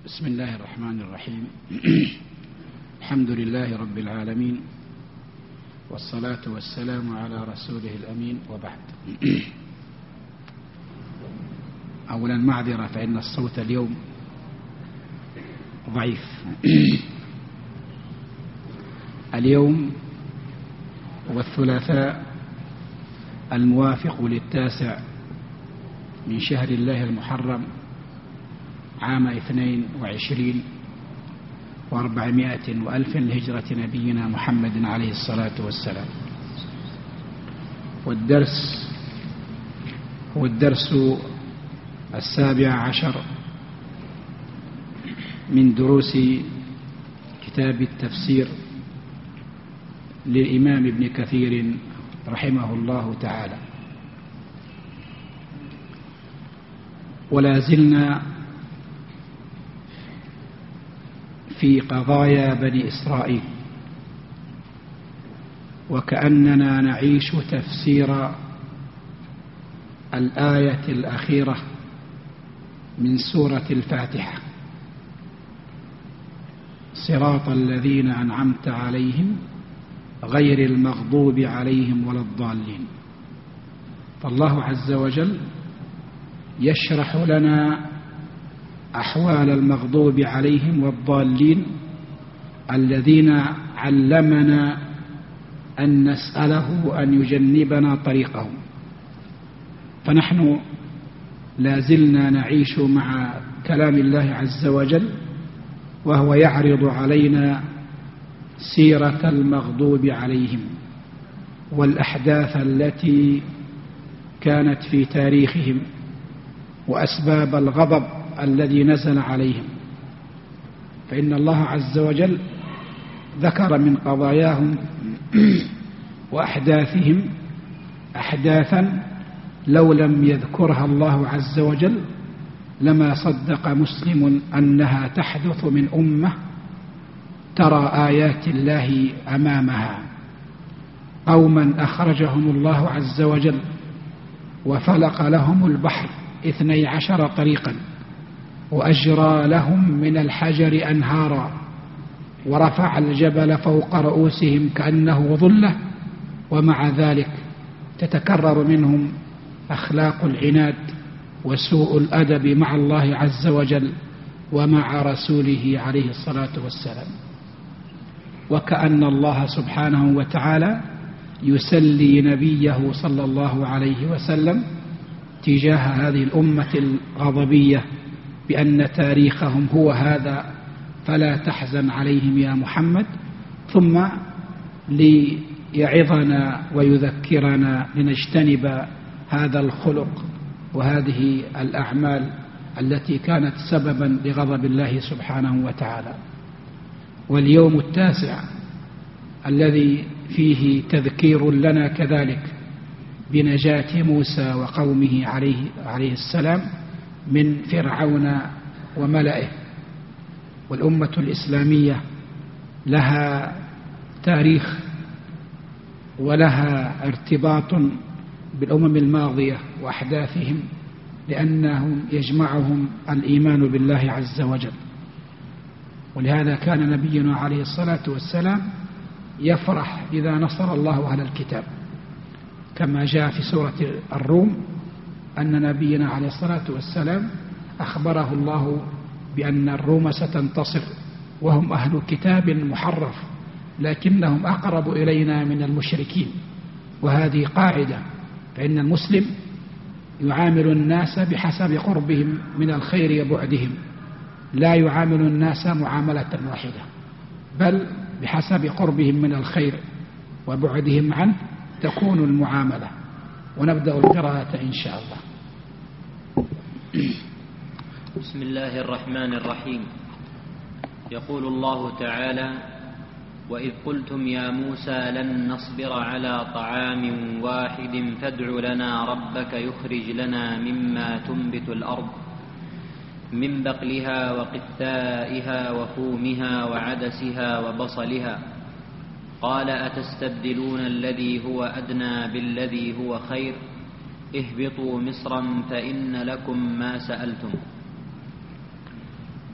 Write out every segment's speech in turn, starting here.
بسم الله الرحمن الرحيم. الحمد لله رب العالمين، والصلاة والسلام على رسوله الأمين، وبعد. أولا معذرة فإن الصوت اليوم ضعيف. اليوم هو الثلاثاء الموافق ل9 من شهر الله المحرم عام 22 و400 وألف لهجرة نبينا محمد عليه الصلاة والسلام. والدرس هو الدرس 17 من دروس كتاب التفسير للإمام ابن كثير رحمه الله تعالى. ولا زلنا في قضايا بني إسرائيل، وكأننا نعيش تفسير الآية الأخيرة من سورة الفاتحة: صراط الذين أنعمت عليهم غير المغضوب عليهم ولا الضالين. فالله عز وجل يشرح لنا أحوال المغضوب عليهم والضالين الذين علمنا أن نسأله أن يجنبنا طريقهم. فنحن لا زلنا نعيش مع كلام الله عز وجل، وهو يعرض علينا سيرة المغضوب عليهم والأحداث التي كانت في تاريخهم وأسباب الغضب الذي نزل عليهم. فإن الله عز وجل ذكر من قضاياهم وأحداثهم أحداثا لو لم يذكرها الله عز وجل لما صدق مسلم أنها تحدث من أمة ترى آيات الله أمامها. قوما أخرجهم الله عز وجل وفلق لهم البحر 12 طريقا، وأجرى لهم من الحجر أنهارا، ورفع الجبل فوق رؤوسهم كأنه ظلة، ومع ذلك تتكرر منهم أخلاق العناد وسوء الأدب مع الله عز وجل ومع رسوله عليه الصلاة والسلام. وكأن الله سبحانه وتعالى يسلي نبيه صلى الله عليه وسلم تجاه هذه الأمة الغضبية بأن تاريخهم هو هذا، فلا تحزن عليهم يا محمد، ثم ليعظنا ويذكرنا لنجتنب هذا الخلق وهذه الأعمال التي كانت سببا لغضب الله سبحانه وتعالى. واليوم 9 الذي فيه تذكير لنا كذلك بنجاة موسى وقومه عليه السلام من فرعون وملئه. والأمة الإسلامية لها تاريخ ولها ارتباط بالأمم الماضية وأحداثهم، لأنهم يجمعهم الإيمان بالله عز وجل. ولهذا كان نبينا عليه الصلاة والسلام يفرح إذا نصر الله أهل الكتاب، كما جاء في سورة الروم أن نبينا عليه الصلاة والسلام أخبره الله بأن الروم ستنتصر وهم أهل كتاب محرف، لكنهم أقرب إلينا من المشركين. وهذه قاعدة، فإن المسلم يعامل الناس بحسب قربهم من الخير وبعدهم، لا يعامل الناس معاملة واحدة، بل بحسب قربهم من الخير وبعدهم عنه تكون المعاملة. ونبدأ القراءة إن شاء الله. بسم الله الرحمن الرحيم. يقول الله تعالى: وإذ قلتم يا موسى لن نصبر على طعام واحد فادع لنا ربك يخرج لنا مما تنبت الأرض من بقلها وقثائها وفومها وعدسها وبصلها، قال أتستبدلون الذي هو أدنى بالذي هو خير، اهبطوا مصرا فإن لكم ما سألتم.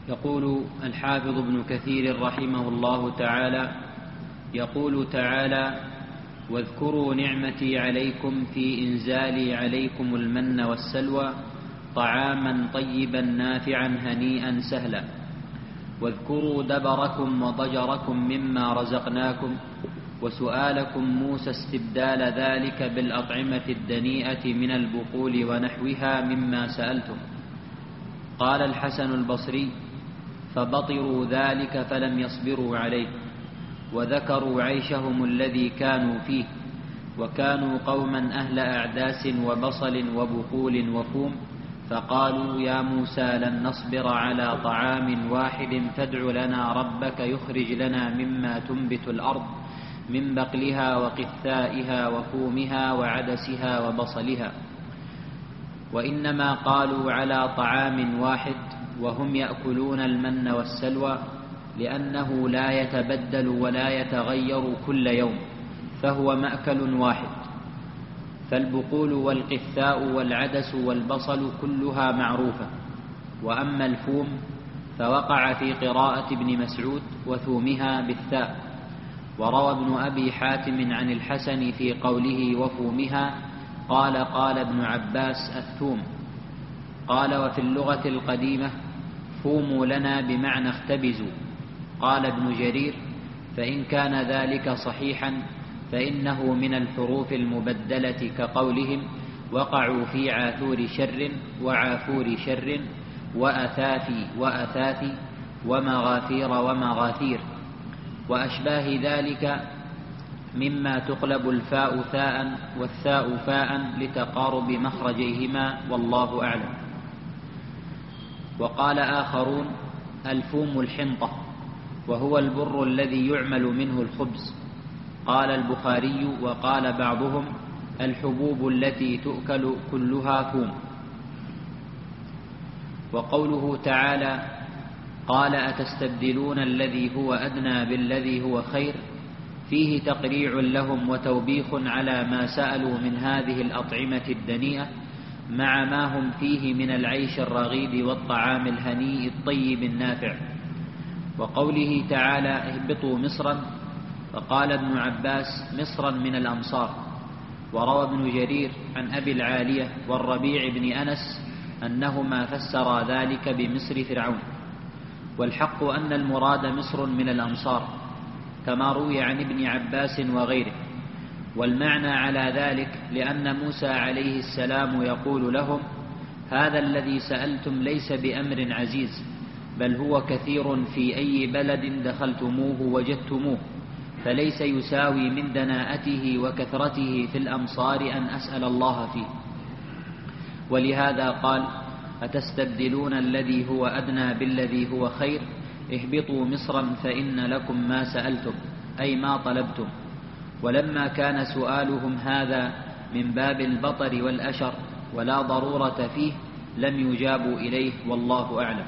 يقول الحافظ ابن كثير رحمه الله تعالى: يقول تعالى: واذكروا نعمتي عليكم في إنزالي عليكم المن والسلوى طعاما طيبا نافعا هنيئا سهلا، واذكروا دبركم وضجركم مما رزقناكم، وسؤالكم موسى استبدال ذلك بالأطعمة الدنيئة من البقول ونحوها مما سألتم. قال الحسن البصري: فبطروا ذلك فلم يصبروا عليه، وذكروا عيشهم الذي كانوا فيه، وكانوا قوما أهل أعداس وبصل وبقول وفوم، فقالوا: يا موسى لن نصبر على طعام واحد فادع لنا ربك يخرج لنا مما تنبت الأرض من بقلها وقثائها وفومها وعدسها وبصلها. وإنما قالوا على طعام واحد وهم يأكلون المن والسلوى لأنه لا يتبدل ولا يتغير كل يوم، فهو مأكل واحد. فالبقول والقثاء والعدس والبصل كلها معروفة. وأما الفوم فوقع في قراءة ابن مسعود وثومها بالثاء. وروى ابن أبي حاتم عن الحسن في قوله وفومها قال: قال ابن عباس: الثوم. قال: وفي اللغة القديمة فوموا لنا بمعنى اختبزوا. قال ابن جرير: فإن كان ذلك صحيحا فإنه من الحروف المبدلة كقولهم: وقعوا في عاثور شر وعافور شر وأثافي وأثافي ومغافير ومغافير، وأشباه ذلك مما تقلب الفاء ثاء والثاء فاء لتقارب مخرجيهما، والله أعلم. وقال آخرون: الفوم الحنطة، وهو البر الذي يعمل منه الخبز. قال البخاري: وقال بعضهم: الحبوب التي تؤكل كلها فوم. وقوله تعالى: قال: أتستبدلون الذي هو أدنى بالذي هو خير، فيه تقريع لهم وتوبيخ على ما سألوا من هذه الأطعمة الدنيئة مع ما هم فيه من العيش الرغيد والطعام الهنيء الطيب النافع. وقوله تعالى: اهبطوا مصرا، فقال ابن عباس: مصرا من الأمصار. وروى ابن جرير عن أبي العالية والربيع بن أنس أنهما فسرا ذلك بمصر فرعون. والحق أن المراد مصر من الأمصار كما روي عن ابن عباس وغيره. والمعنى على ذلك لأن موسى عليه السلام يقول لهم: هذا الذي سألتم ليس بأمر عزيز، بل هو كثير في أي بلد دخلتموه وجدتموه، فليس يساوي من دناءته وكثرته في الأمصار أن أسأل الله فيه. ولهذا قال: أتستبدلون الذي هو أدنى بالذي هو خير، اهبطوا مصرا فإن لكم ما سألتم، أي ما طلبتم. ولما كان سؤالهم هذا من باب البطر والأشر ولا ضرورة فيه لم يجابوا إليه، والله أعلم.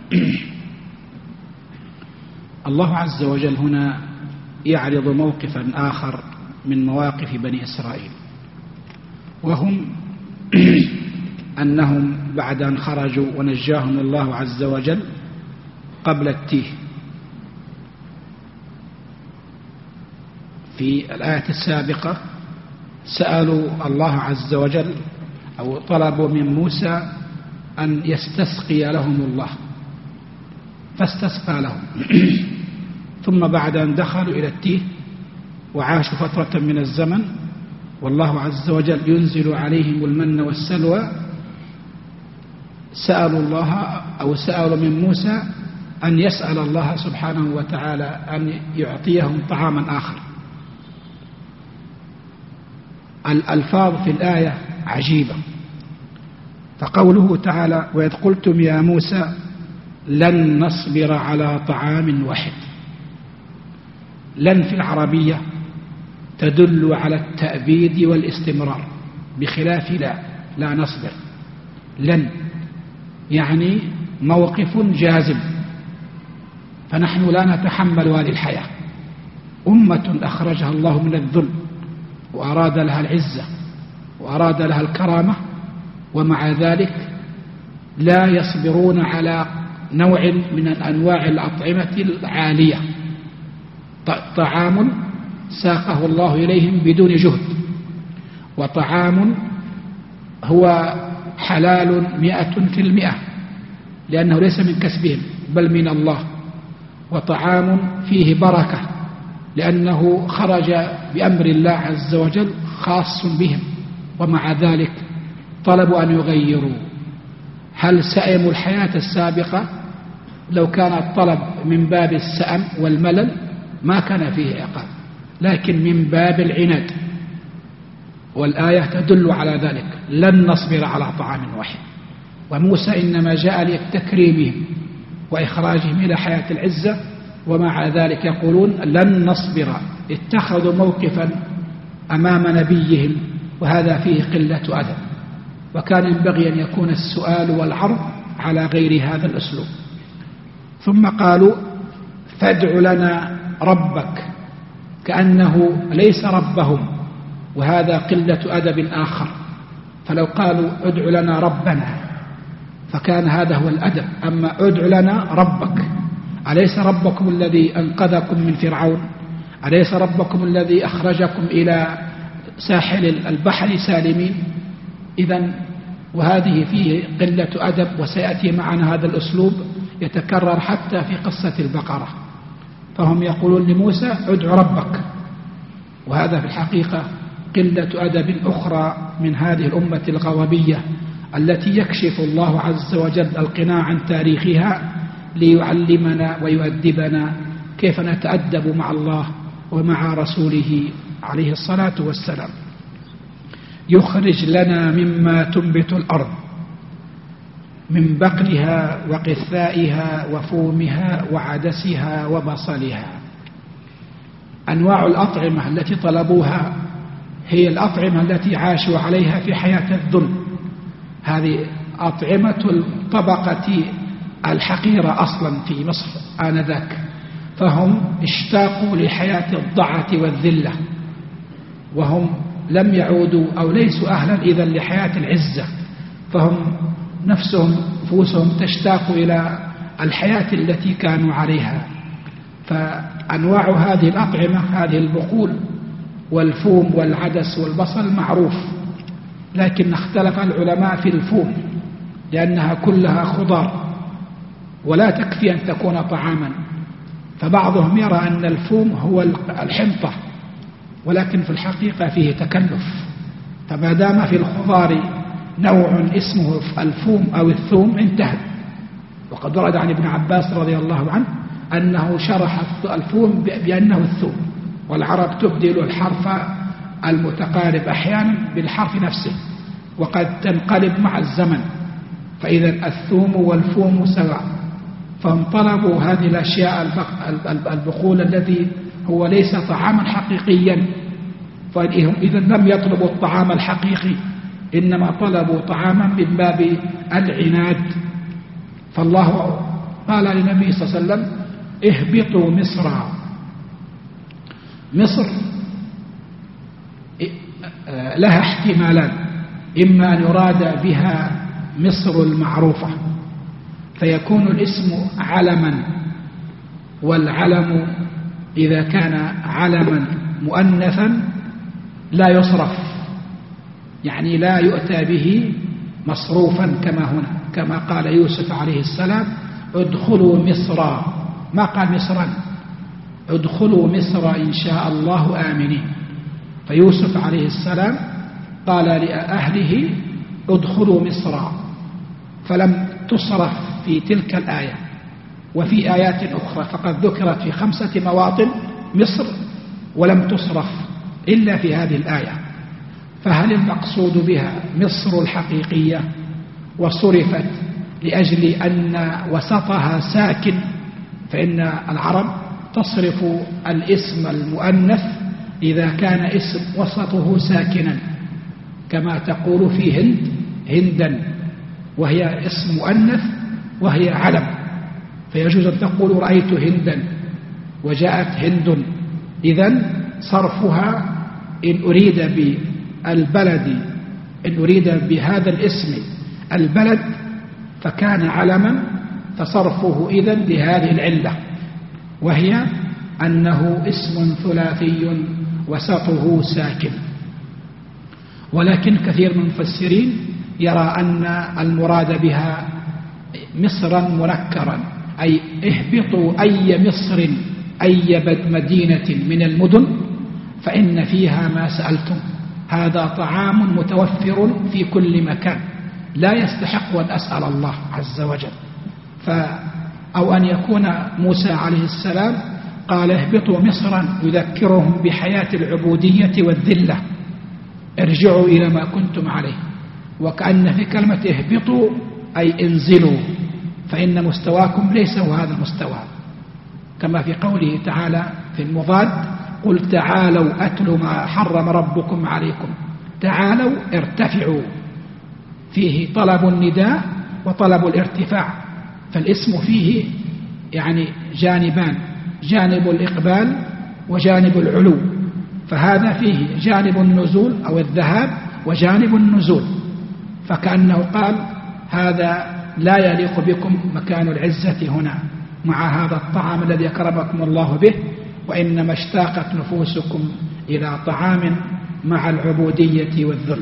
الله عز وجل هنا يعرض موقفا آخر من مواقف بني إسرائيل، وهم أنهم بعد أن خرجوا ونجاهم الله عز وجل قبل التيه، في الآية السابقة سألوا الله عز وجل أو طلبوا من موسى أن يستسقي لهم الله، فاستسقى لهم. ثم بعد أن دخلوا إلى التيه وعاشوا فترة من الزمن والله عز وجل ينزل عليهم المن والسلوى، سألوا الله أو سألوا من موسى أن يسأل الله سبحانه وتعالى أن يعطيهم طعاما آخر. الألفاظ في الآية عجيبة، فقوله تعالى: وإذ قلتم يا موسى لن نصبر على طعام واحد. لن في العربية تدل على التأبيد والاستمرار بخلاف لا نصبر. لن يعني موقف جازم، فنحن لا نتحمل هذه الحياة. أمة أخرجها الله من الذل وأراد لها العزة وأراد لها الكرامة، ومع ذلك لا يصبرون على نوع من أنواع الأطعمة العالية، طعام ساقه الله إليهم بدون جهد، وطعام هو حلال 100%، لأنه ليس من كسبهم بل من الله، وطعام فيه بركة لأنه خرج بأمر الله عز وجل خاص بهم، ومع ذلك طلبوا أن يغيروا. هل سئموا الحياة السابقة؟ لو كان الطلب من باب السأم والملل ما كان فيه عقاب، لكن من باب العناد، والآية تدل على ذلك: لن نصبر على طعام واحد. وموسى إنما جاء لتكريمهم وإخراجهم إلى حياة العزة، ومع ذلك يقولون لن نصبر، اتخذوا موقفا أمام نبيهم، وهذا فيه قلة أدب، وكان ينبغي أن يكون السؤال والعرض على غير هذا الأسلوب. ثم قالوا فادع لنا ربك، كأنه ليس ربهم، وهذا قلة أدب آخر. فلو قالوا ادع لنا ربنا فكان هذا هو الأدب، أما ادع لنا ربك، أليس ربكم الذي أنقذكم من فرعون؟ أليس ربكم الذي أخرجكم إلى ساحل البحر سالمين؟ إذن وهذه فيه قلة أدب، وسيأتي معنا هذا الأسلوب يتكرر حتى في قصة البقرة. فهم يقولون لموسى ادع ربك، وهذا في الحقيقة قلة أدب أخرى من هذه الأمة الغوابية التي يكشف الله عز وجل القناع عن تاريخها ليعلمنا ويؤدبنا كيف نتأدب مع الله ومع رسوله عليه الصلاة والسلام. يخرج لنا مما تنبت الأرض من بقلها وقثائها وفومها وعدسها وبصلها. أنواع الأطعمة التي طلبوها هي الأطعمة التي عاشوا عليها في حياة الذل، هذه أطعمة الطبقة الحقيرة أصلا في مصر آنذاك، فهم اشتاقوا لحياة الضعة والذلة، وهم لم يعودوا أو ليسوا أهلا إذن لحياة العزة، فهم نفوسهم تشتاق إلى الحياة التي كانوا عليها. فأنواع هذه الأطعمة هذه البقول والفوم والعدس والبصل معروف، لكن اختلف العلماء في الفوم لأنها كلها خضار ولا تكفي أن تكون طعاما، فبعضهم يرى أن الفوم هو الحنطة، ولكن في الحقيقة فيه تكلف، فما دام في الخضار نوع اسمه الفوم أو الثوم انتهى. وقد ورد عن ابن عباس رضي الله عنه أنه شرح الفوم بأنه الثوم، والعرب تبدل الحرف المتقارب أحيانا بالحرف نفسه، وقد تنقلب مع الزمن، فإذا الثوم والفوم سواء. فهم طلبوا هذه الأشياء البقول الذي هو ليس طعاما حقيقيا، فإذا لم يطلبوا الطعام الحقيقي، إنما طلبوا طعاما من باب العناد. فالله قال للنبي صلى الله عليه وسلم اهبطوا مصرا. مصر لها احتمالان: إما أن يراد بها مصر المعروفة فيكون الاسم علما، والعلم إذا كان علما مؤنثا لا يصرف، يعني لا يؤتى به مصروفا كما هنا، كما قال يوسف عليه السلام ادخلوا مصرا، ما قال مصرا، ادخلوا مصر إن شاء الله آمنين. فيوسف عليه السلام قال لأهله ادخلوا مصرا، فلم تصرف في تلك الآية. وفي آيات أخرى فقد ذكرت في 5 مواطن مصر ولم تصرف إلا في هذه الآية. فهل المقصود بها مصر الحقيقية وصرفت لأجل أن وسطها ساكن؟ فإن العرب تصرف الاسم المؤنث إذا كان اسم وسطه ساكنا، كما تقول في هند هندا، وهي اسم مؤنث وهي علم، فيجوز أن تقول رأيت هندا وجاءت هند. إذن صرفها إن أريد بالبلد، إن أريد بهذا الاسم البلد فكان علما، فصرفه إذن بهذه العلة، وهي أنه اسم ثلاثي وسطه ساكن. ولكن كثير من المفسرين يرى أن المراد بها مصرا منكرا، أي اهبطوا أي مصر أي مدينة من المدن فإن فيها ما سألتم، هذا طعام متوفر في كل مكان لا يستحق أن أسأل الله عز وجل. أو أن يكون موسى عليه السلام قال اهبطوا مصرا يذكرهم بحياة العبودية والذلة، ارجعوا إلى ما كنتم عليه، وكأن في كلمة اهبطوا أي انزلوا، فإن مستواكم ليس هو هذا المستوى، كما في قوله تعالى في المضاد قل تعالوا أتلوا ما حرم ربكم عليكم، تعالوا ارتفعوا، فيه طلب النداء وطلب الارتفاع، فالاسم فيه يعني جانبان، جانب الإقبال وجانب العلو، فهذا فيه جانب النزول أو الذهاب وجانب النزول، فكأنه قال هذا لا يليق بكم مكان العزة هنا مع هذا الطعام الذي أكرمكم الله به، وإنما اشتاقت نفوسكم إلى طعام مع العبودية والذل.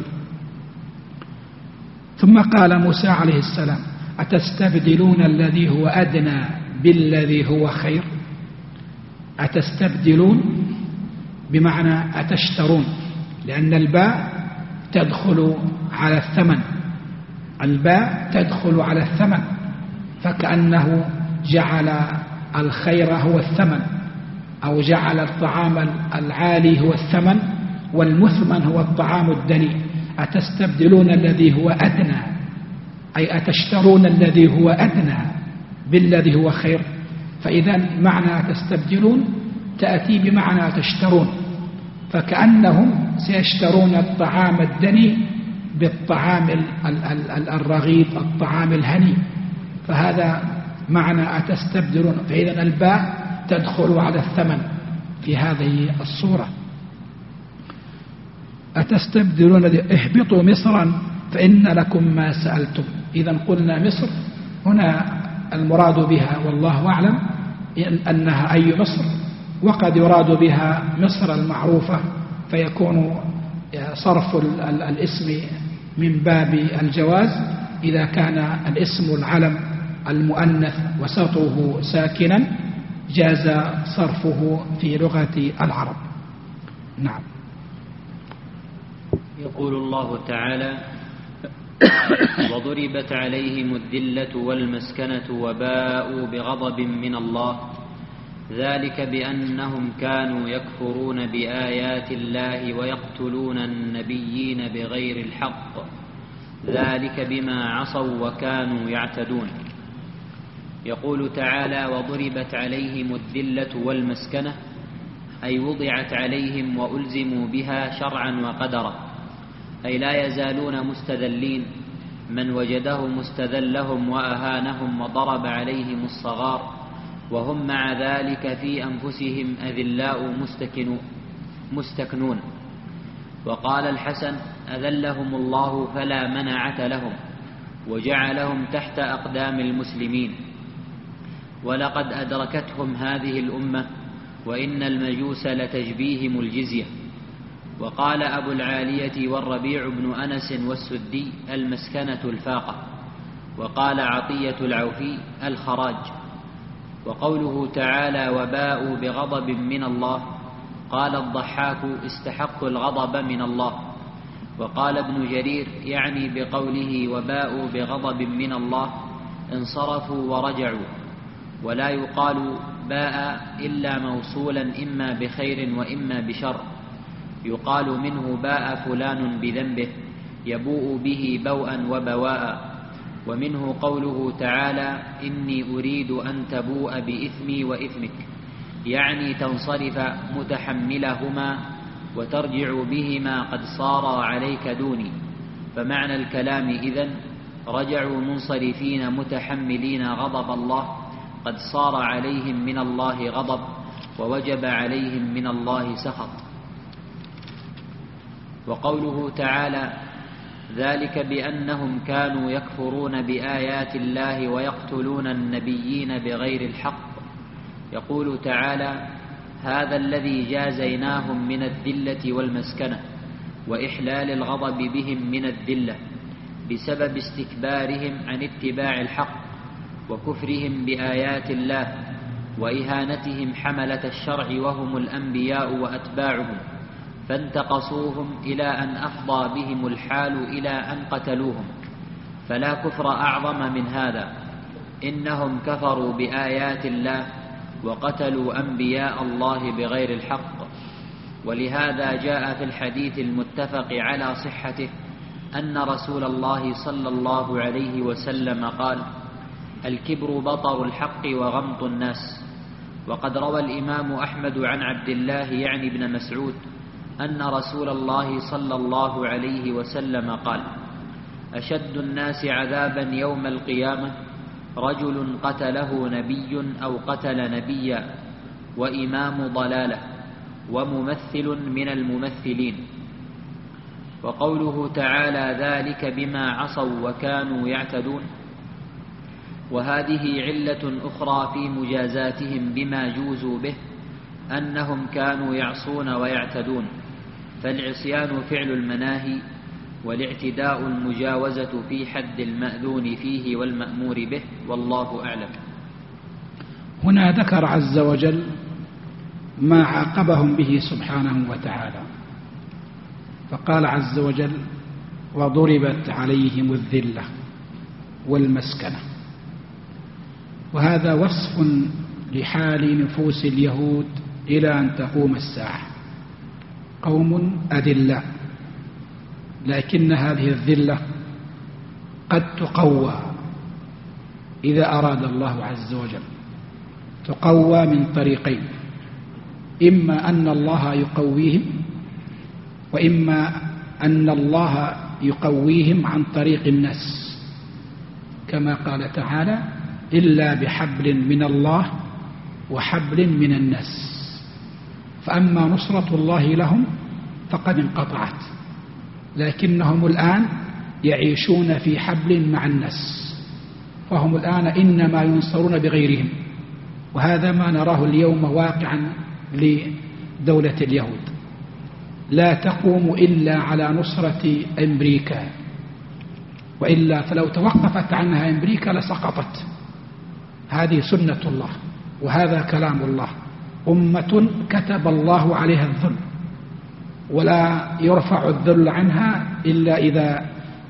ثم قال موسى عليه السلام أتستبدلون الذي هو أدنى بالذي هو خير. أتستبدلون بمعنى أتشترون، لأن الباء تدخل على الثمن، الباء تدخل على الثمن، فكأنه جعل الخير هو الثمن، أو جعل الطعام العالي هو الثمن والمثمن هو الطعام الدني. أتستبدلون الذي هو أدنى، أي أتشترون الذي هو أدنى بالذي هو خير، فإذا معنى تستبدلون تأتي بمعنى تشترون، فكأنهم سيشترون الطعام الدني بالطعام الرغيد الطعام الهني، فهذا معنى أتستبدلون، فإذا الباء تدخل على الثمن في هذه الصورة. أتستبدلون اهبطوا مصرا فإن لكم ما سألتم. إذا قلنا مصر هنا المراد بها والله أعلم أنها أي مصر، وقد يراد بها مصر المعروفة، فيكون صرف الاسم من باب الجواز إذا كان الاسم العلم المؤنث وسطه ساكنا جاز صرفه في لغة العرب. نعم. يقول الله تعالى وضربت عليهم الذلة والمسكنة وباءوا بغضب من الله ذلك بأنهم كانوا يكفرون بآيات الله ويقتلون النبيين بغير الحق ذلك بما عصوا وكانوا يعتدون. يقول تعالى وضربت عليهم الذلة والمسكنة، أي وضعت عليهم وألزموا بها شرعا وقدرا، أي لا يزالون مستذلين، من وجده مستذلهم وأهانهم وضرب عليهم الصغار، وهم مع ذلك في أنفسهم أذلاء مستكنون. وقال الحسن أذلهم الله فلا منعة لهم، وجعلهم تحت أقدام المسلمين، ولقد أدركتهم هذه الأمة وإن المجوس لتجبيهم الجزية. وقال أبو العالية والربيع بن أنس والسدي المسكنة الفاقة، وقال عطية العوفي الخراج. وقوله تعالى وباءوا بغضب من الله، قال الضحاك استحقوا الغضب من الله. وقال ابن جرير يعني بقوله وباءوا بغضب من الله انصرفوا ورجعوا، ولا يقال باء إلا موصولا إما بخير وإما بشر، يقال منه باء فلان بذنبه يبوء به بوءا وبواء. ومنه قوله تعالى إني أريد أن تبوء بإثمي وإثمك، يعني تنصرف متحملهما وترجع بهما قد صار عليك دوني. فمعنى الكلام إذن رجعوا منصرفين متحملين غضب الله، قد صار عليهم من الله غضب ووجب عليهم من الله سخط. وقوله تعالى ذلك بأنهم كانوا يكفرون بآيات الله ويقتلون النبيين بغير الحق. يقول تعالى: هذا الذي جازيناهم من الذلة والمسكنة وإحلال الغضب بهم من الذلة بسبب استكبارهم عن اتباع الحق وكفرهم بآيات الله وإهانتهم حملة الشرع وهم الأنبياء وأتباعهم، فانتقصوهم إلى أن أفضى بهم الحال إلى أن قتلوهم، فلا كفر أعظم من هذا. إنهم كفروا بآيات الله وقتلوا أنبياء الله بغير الحق. ولهذا جاء في الحديث المتفق على صحته أن رسول الله صلى الله عليه وسلم قال: الكبر بطر الحق وغمط الناس. وقد روى الإمام أحمد عن عبد الله يعني بن مسعود أن رسول الله صلى الله عليه وسلم قال: أشد الناس عذابا يوم القيامة رجل قتله نبي أو قتل نبيا وإمام ضلالة وممثل من الممثلين. وقوله تعالى: ذلك بما عصوا وكانوا يعتدون. وهذه علة أخرى في مجازاتهم بما جوزوا به، أنهم كانوا يعصون ويعتدون، فالعصيان فعل المناهي، والاعتداء المجاوزة في حد المأذون فيه والمأمور به، والله أعلم. هنا ذكر عز وجل ما عاقبهم به سبحانه وتعالى، فقال عز وجل: وضربت عليهم الذلة والمسكنة. وهذا وصف لحال نفوس اليهود إلى أن تقوم الساعة. قوم أذلاء، لكن هذه الذلة قد تقوى إذا أراد الله عز وجل. تقوى من طريقين: إما أن الله يقويهم، وإما أن الله يقويهم عن طريق الناس، كما قال تعالى: إلا بحبل من الله وحبل من الناس. فأما نصرة الله لهم فقد انقطعت، لكنهم الآن يعيشون في حبل مع الناس، فهم الآن إنما ينصرون بغيرهم. وهذا ما نراه اليوم واقعا لدولة اليهود، لا تقوم إلا على نصرة أمريكا، وإلا فلو توقفت عنها أمريكا لسقطت. هذه سنة الله وهذا كلام الله. أمة كتب الله عليها الذل، ولا يرفع الذل عنها إلا إذا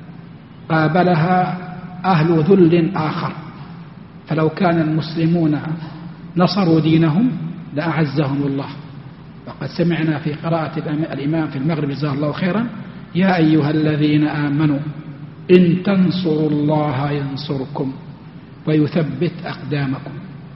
قابلها أهل ذل آخر. فلو كان المسلمون نصروا دينهم لأعزهم الله. وقد سمعنا في قراءة الإمام في المغرب جزاه الله خيرا: يا أيها الذين آمنوا إن تنصروا الله ينصركم ويثبت أقدامكم.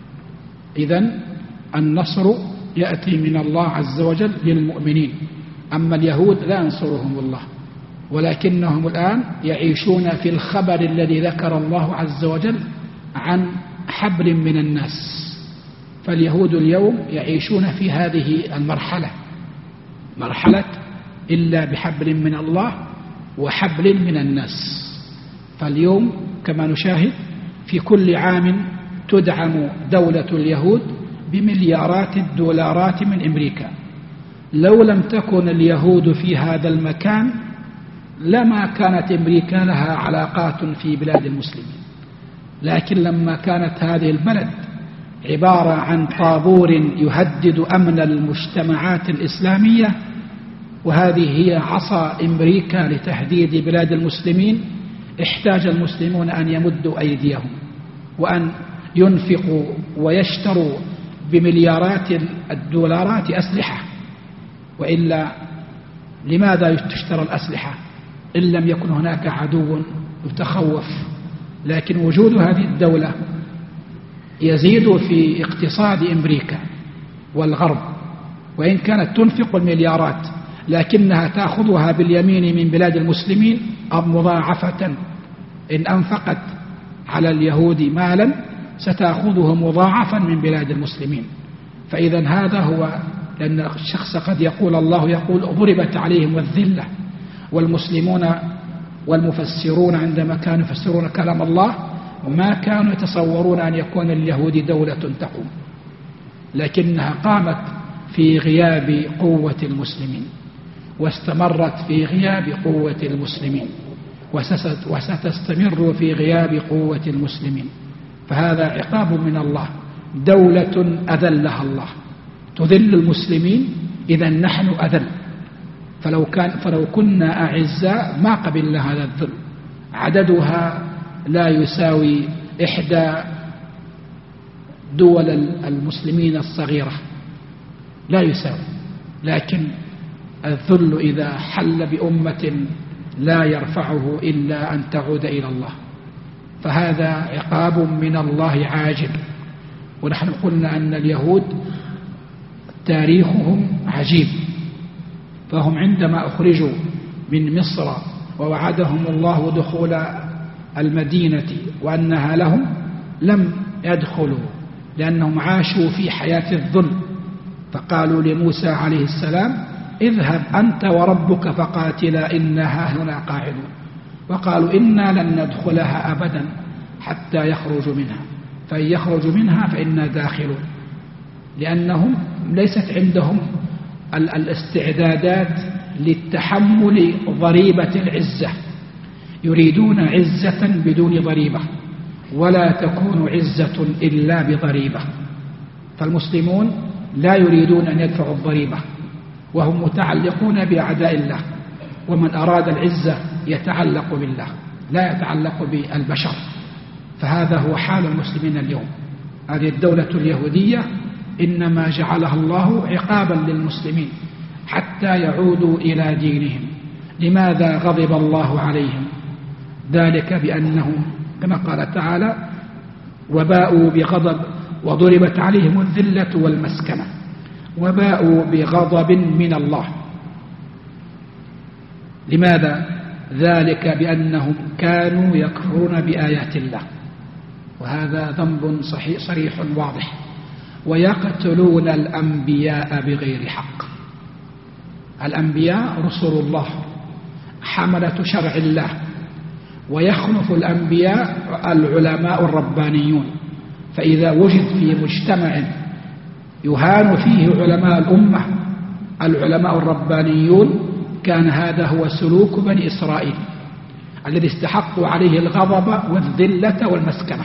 إذن النصر يأتي من الله عز وجل للمؤمنين. أما اليهود لا ينصرهم الله، ولكنهم الآن يعيشون في الخبر الذي ذكر الله عز وجل عن حبل من الناس. فاليهود اليوم يعيشون في هذه المرحلة، مرحلة إلا بحبل من الله وحبل من الناس. فاليوم كما نشاهد في كل عام تدعم دولة اليهود بمليارات الدولارات من أمريكا. لو لم تكن اليهود في هذا المكان لما كانت أمريكا لها علاقات في بلاد المسلمين، لكن لما كانت هذه البلد عبارة عن طابور يهدد أمن المجتمعات الإسلامية، وهذه هي عصا أمريكا لتهديد بلاد المسلمين، احتاج المسلمون أن يمدوا أيديهم وأن ينفقوا ويشتروا بمليارات الدولارات أسلحة. وإلا لماذا تشترى الأسلحة إن لم يكن هناك عدو يتخوف؟ لكن وجود هذه الدولة يزيد في اقتصاد أمريكا والغرب، وإن كانت تنفق المليارات لكنها تأخذها باليمين من بلاد المسلمين مضاعفة. إن أنفقت على اليهود مالا ستأخذه مضاعفا من بلاد المسلمين. فإذا هذا هو، لأن الشخص قد يقول الله يقول ضربت عليهم الذلة والمسلمون والمفسرون عندما كانوا يفسرون كلام الله ما كانوا يتصورون أن يكون اليهود دولة تقوم، لكنها قامت في غياب قوة المسلمين، واستمرت في غياب قوة المسلمين، وستستمر في غياب قوة المسلمين. فهذا عقاب من الله، دولة أذلها الله تذل المسلمين، إذا نحن أذل. فلو كنا أعزاء ما قبلنا هذا الذل. عددها لا يساوي إحدى دول المسلمين الصغيرة، لا يساوي، لكن الذل إذا حل بأمة لا يرفعه إلا أن تعود إلى الله، فهذا عقاب من الله عاجل. ونحن قلنا أن اليهود تاريخهم عجيب، فهم عندما أخرجوا من مصر ووعدهم الله دخول المدينة وأنها لهم، لم يدخلوا لأنهم عاشوا في حياة الذل. فقالوا لموسى عليه السلام: اذهب أنت وربك فقاتلا إنها هنا قاعدون. وقالوا: إنا لن ندخلها أبدا حتى يخرجوا منها، فإن يخرجوا منها فإنا داخلون، لأنهم ليست عندهم الاستعدادات للتحمل ضريبة العزة، يريدون عزة بدون ضريبة، ولا تكون عزة إلا بضريبة. فالمسلمون لا يريدون أن يدفعوا الضريبة، وهم متعلقون بأعداء الله، ومن أراد العزة يتعلق بالله لا يتعلق بالبشر. فهذا هو حال المسلمين اليوم. هذه الدولة اليهودية إنما جعلها الله عقابا للمسلمين حتى يعودوا إلى دينهم. لماذا غضب الله عليهم؟ ذلك بأنهم كما قال تعالى: وباءوا بغضب وضربت عليهم الذلة والمسكنة، وباءوا بغضب من الله. لماذا؟ ذلك بأنهم كانوا يكفرون بآيات الله، وهذا ذنب صريح واضح. ويقتلون الأنبياء بغير حق. الأنبياء رسل الله حملة شرع الله، ويخلف الأنبياء العلماء الربانيون. فإذا وجد في مجتمع يهان فيه علماء الأمة العلماء الربانيون، كان هذا هو سلوك بني إسرائيل الذي استحقوا عليه الغضب والذلة والمسكنة.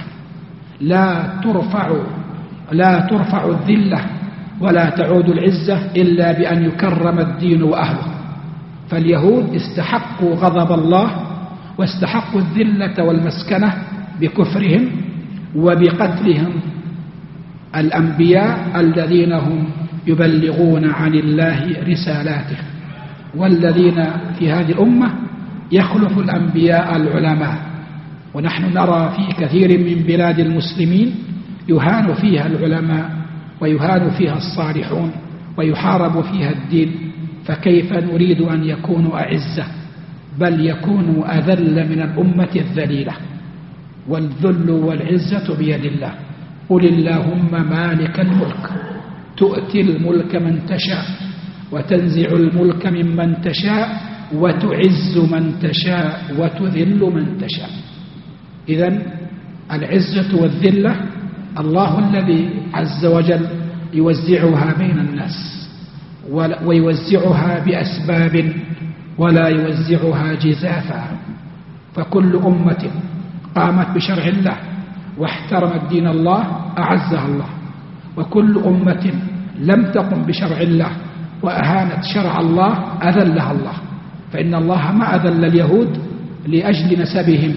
لا ترفع الذلة ولا تعود العزة إلا بأن يكرم الدين وأهله. فاليهود استحقوا غضب الله واستحقوا الذلة والمسكنة بكفرهم وبقتلهم الأنبياء الذين هم يبلغون عن الله رسالاته. والذين في هذه الأمة يخلف الأنبياء العلماء. ونحن نرى في كثير من بلاد المسلمين يهان فيها العلماء ويهان فيها الصالحون ويحارب فيها الدين، فكيف نريد أن يكونوا أعزة؟ بل يكونوا أذل من الأمة الذليلة. والذل والعزة بيد الله. قل اللهم مالك الملك تؤتي الملك من تشاء وتنزع الملك ممن تشاء وتعز من تشاء وتذل من تشاء. إذن العزة والذلة الله الذي عز وجل يوزعها بين الناس، ويوزعها بأسباب ولا يوزعها جزافا. فكل أمة قامت بشرع الله واحترمت دين الله أعزها الله، وكل أمة لم تقم بشرع الله وأهانت شرع الله أذلها الله. فإن الله ما أذل اليهود لأجل نسبهم،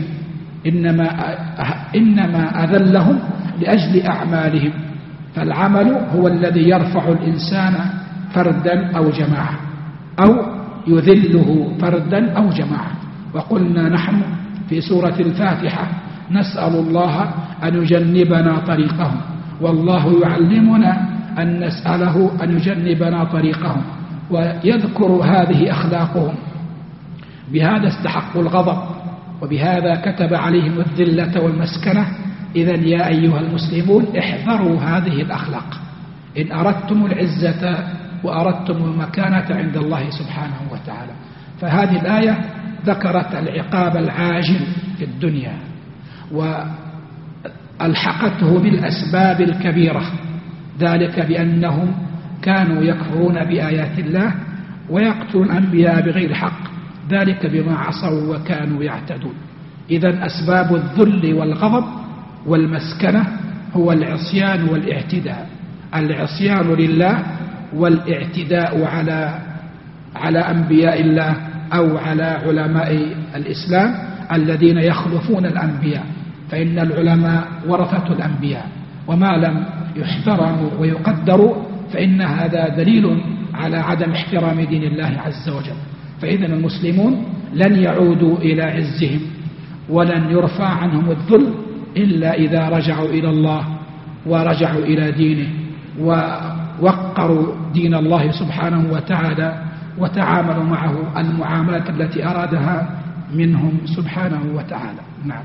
إنما أذلهم لأجل أعمالهم. فالعمل هو الذي يرفع الإنسان فردا أو جماعة، أو يذله فردا أو جماعة. وقلنا نحن في سورة الفاتحة: نسأل الله أن يجنبنا طريقهم، والله يعلمنا أن نسأله أن يجنبنا طريقهم. ويذكر هذه أخلاقهم، بهذا استحقوا الغضب، وبهذا كتب عليهم الذلة والمسكنة. إذن يا أيها المسلمون احذروا هذه الأخلاق إن أردتم العزة وأردتم المكانة عند الله سبحانه وتعالى. فهذه الآية ذكرت العقاب العاجل في الدنيا وألحقته بالأسباب الكبيرة، ذلك بأنهم كانوا يكفرون بآيات الله ويقتلون الأنبياء بغير حق، ذلك بما عصوا وكانوا يعتدون. إذن أسباب الذل والغضب والمسكنة هو العصيان والاعتداء، العصيان لله والاعتداء على أنبياء الله أو على علماء الإسلام الذين يخلفون الأنبياء، فإن العلماء ورثة الأنبياء، وما لم يحترموا ويقدروا فإن هذا دليل على عدم احترام دين الله عز وجل. فإذن المسلمون لن يعودوا إلى عزهم ولن يرفع عنهم الذل إلا إذا رجعوا إلى الله ورجعوا إلى دينه ووقروا دين الله سبحانه وتعالى وتعاملوا معه المعاملة التي أرادها منهم سبحانه وتعالى. نعم.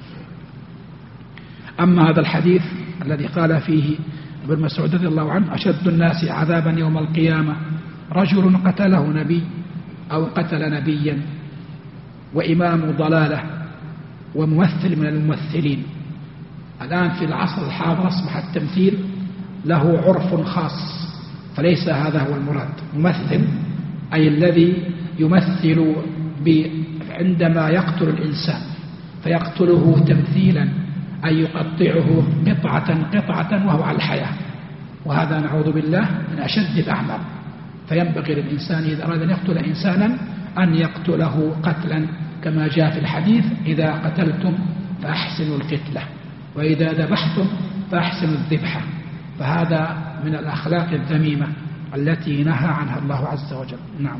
أما هذا الحديث الذي قال فيه ابن مسعود رضي الله عنه: أشد الناس عذابا يوم القيامة رجل قتله نبي أو قتل نبيا وإمام ضلالة وممثل من الممثلين. الآن في العصر الحاضر أصبح التمثيل له عرف خاص، فليس هذا هو المراد. ممثل أي الذي يمثل عندما يقتل الإنسان فيقتله تمثيلا، أي يقطعه قطعة وهو على الحياة، وهذا نعوذ بالله من أشد الأعمال. فينبغي للإنسان إذا أراد أن يقتل إنسانا أن يقتله قتلا كما جاء في الحديث: إذا قتلتم فأحسنوا القتلة، وإذا ذبحتم فأحسنوا الذبحة. فهذا من الأخلاق الذميمة التي نهى عنها الله عز وجل. نعم.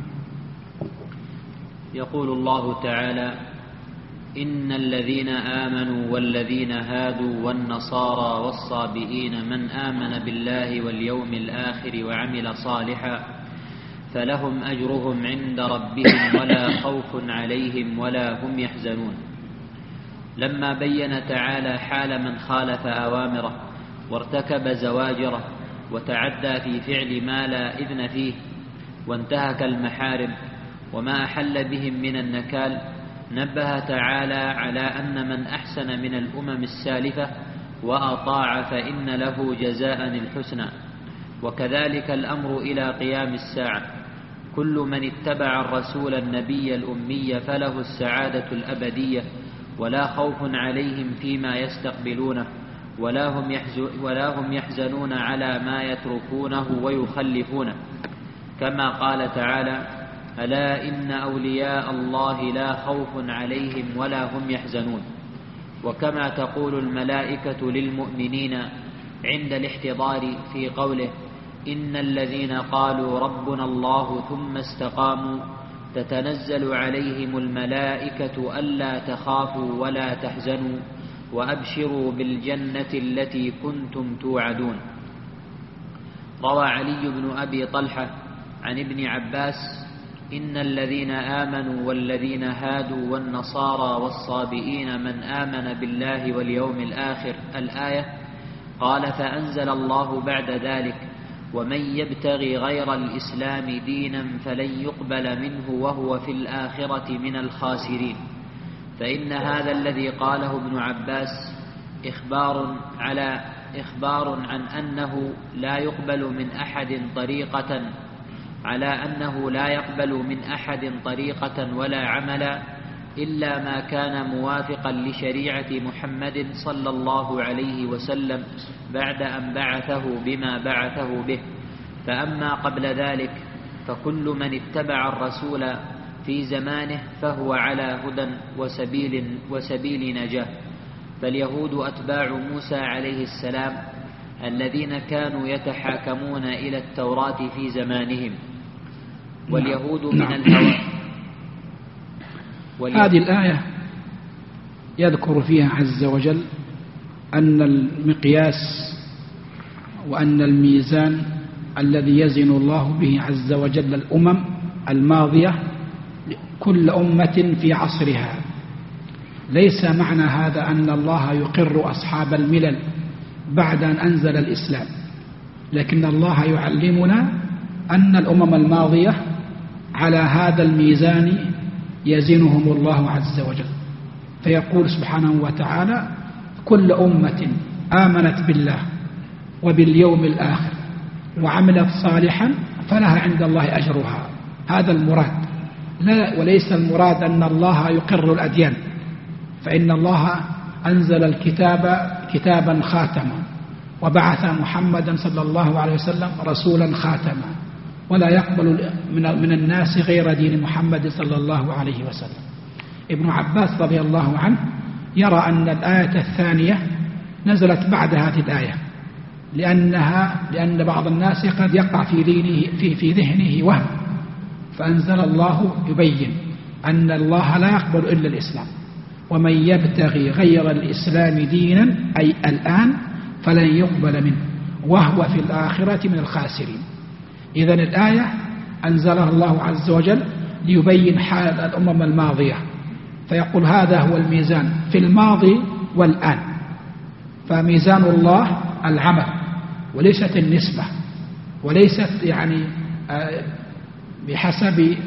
يقول الله تعالى: إن الذين آمنوا والذين هادوا والنصارى والصابئين من آمن بالله واليوم الآخر وعمل صالحا فلهم أجرهم عند ربهم ولا خوف عليهم ولا هم يحزنون. لما بين تعالى حال من خالف أوامره وارتكب زواجره وتعدى في فعل ما لا إذن فيه وانتهك المحارم وما أحل بهم من النكال، نبه تعالى على أن من أحسن من الأمم السالفة وأطاع فإن له جزاء الحسنى. وكذلك الأمر إلى قيام الساعة، كل من اتبع الرسول النبي الأمي فله السعادة الأبدية ولا خوف عليهم فيما يستقبلونه ولا هم يحزنون على ما يتركونه ويخلفونه، كما قال تعالى: ألا إن أولياء الله لا خوف عليهم ولا هم يحزنون. وكما تقول الملائكة للمؤمنين عند الاحتضار في قوله: إن الذين قالوا ربنا الله ثم استقاموا تتنزل عليهم الملائكة ألا تخافوا ولا تحزنوا وأبشروا بالجنة التي كنتم توعدون. روى علي بن أبي طلحة عن ابن عباس: إن الذين آمنوا والذين هادوا والنصارى والصابئين من آمن بالله واليوم الآخر الآية. قال: فأنزل الله بعد ذلك: ومن يبتغي غير الإسلام دينا فلن يقبل منه وهو في الآخرة من الخاسرين. فإن هذا الذي قاله ابن عباس إخبار عن أنه لا يقبل من أحد طريقة ولا عملا إلا ما كان موافقا لشريعة محمد صلى الله عليه وسلم بعد أن بعثه بما بعثه به. فأما قبل ذلك فكل من اتبع الرسول في زمانه فهو على هدى وسبيل نجاة. فاليهود أتباع موسى عليه السلام الذين كانوا يتحاكمون إلى التوراة في زمانهم، واليهود من الهوى. هذه الآية يذكر فيها عز وجل أن المقياس وأن الميزان الذي يزن الله به عز وجل الأمم الماضية كل أمة في عصرها. ليس معنى هذا أن الله يقر أصحاب الملل بعد أن أنزل الإسلام، لكن الله يعلمنا أن الأمم الماضية على هذا الميزان يزنهم الله عز وجل، فيقول سبحانه وتعالى: كل أمة آمنت بالله وباليوم الآخر وعملت صالحا فلها عند الله أجرها. هذا المراد، لا وليس المراد أن الله يقر الأديان، فإن الله أنزل الكتاب كتابا خاتما، وبعث محمدا صلى الله عليه وسلم رسولا خاتما، ولا يقبل من الناس غير دين محمد صلى الله عليه وسلم. ابن عباس رضي الله عنه يرى أن الآية الثانية نزلت بعد هذه الآية، لأن بعض الناس قد يقع في ذهنه وهم، فأنزل الله يبين أن الله لا يقبل إلا الإسلام، ومن يبتغي غير الإسلام دينا أي الآن فلن يقبل منه وهو في الآخرة من الخاسرين. إذن الآية أنزلها الله عز وجل ليبين حال الأمم الماضية، فيقول هذا هو الميزان في الماضي والآن، فميزان الله العمل وليست النسبة، وليست يعني بحسب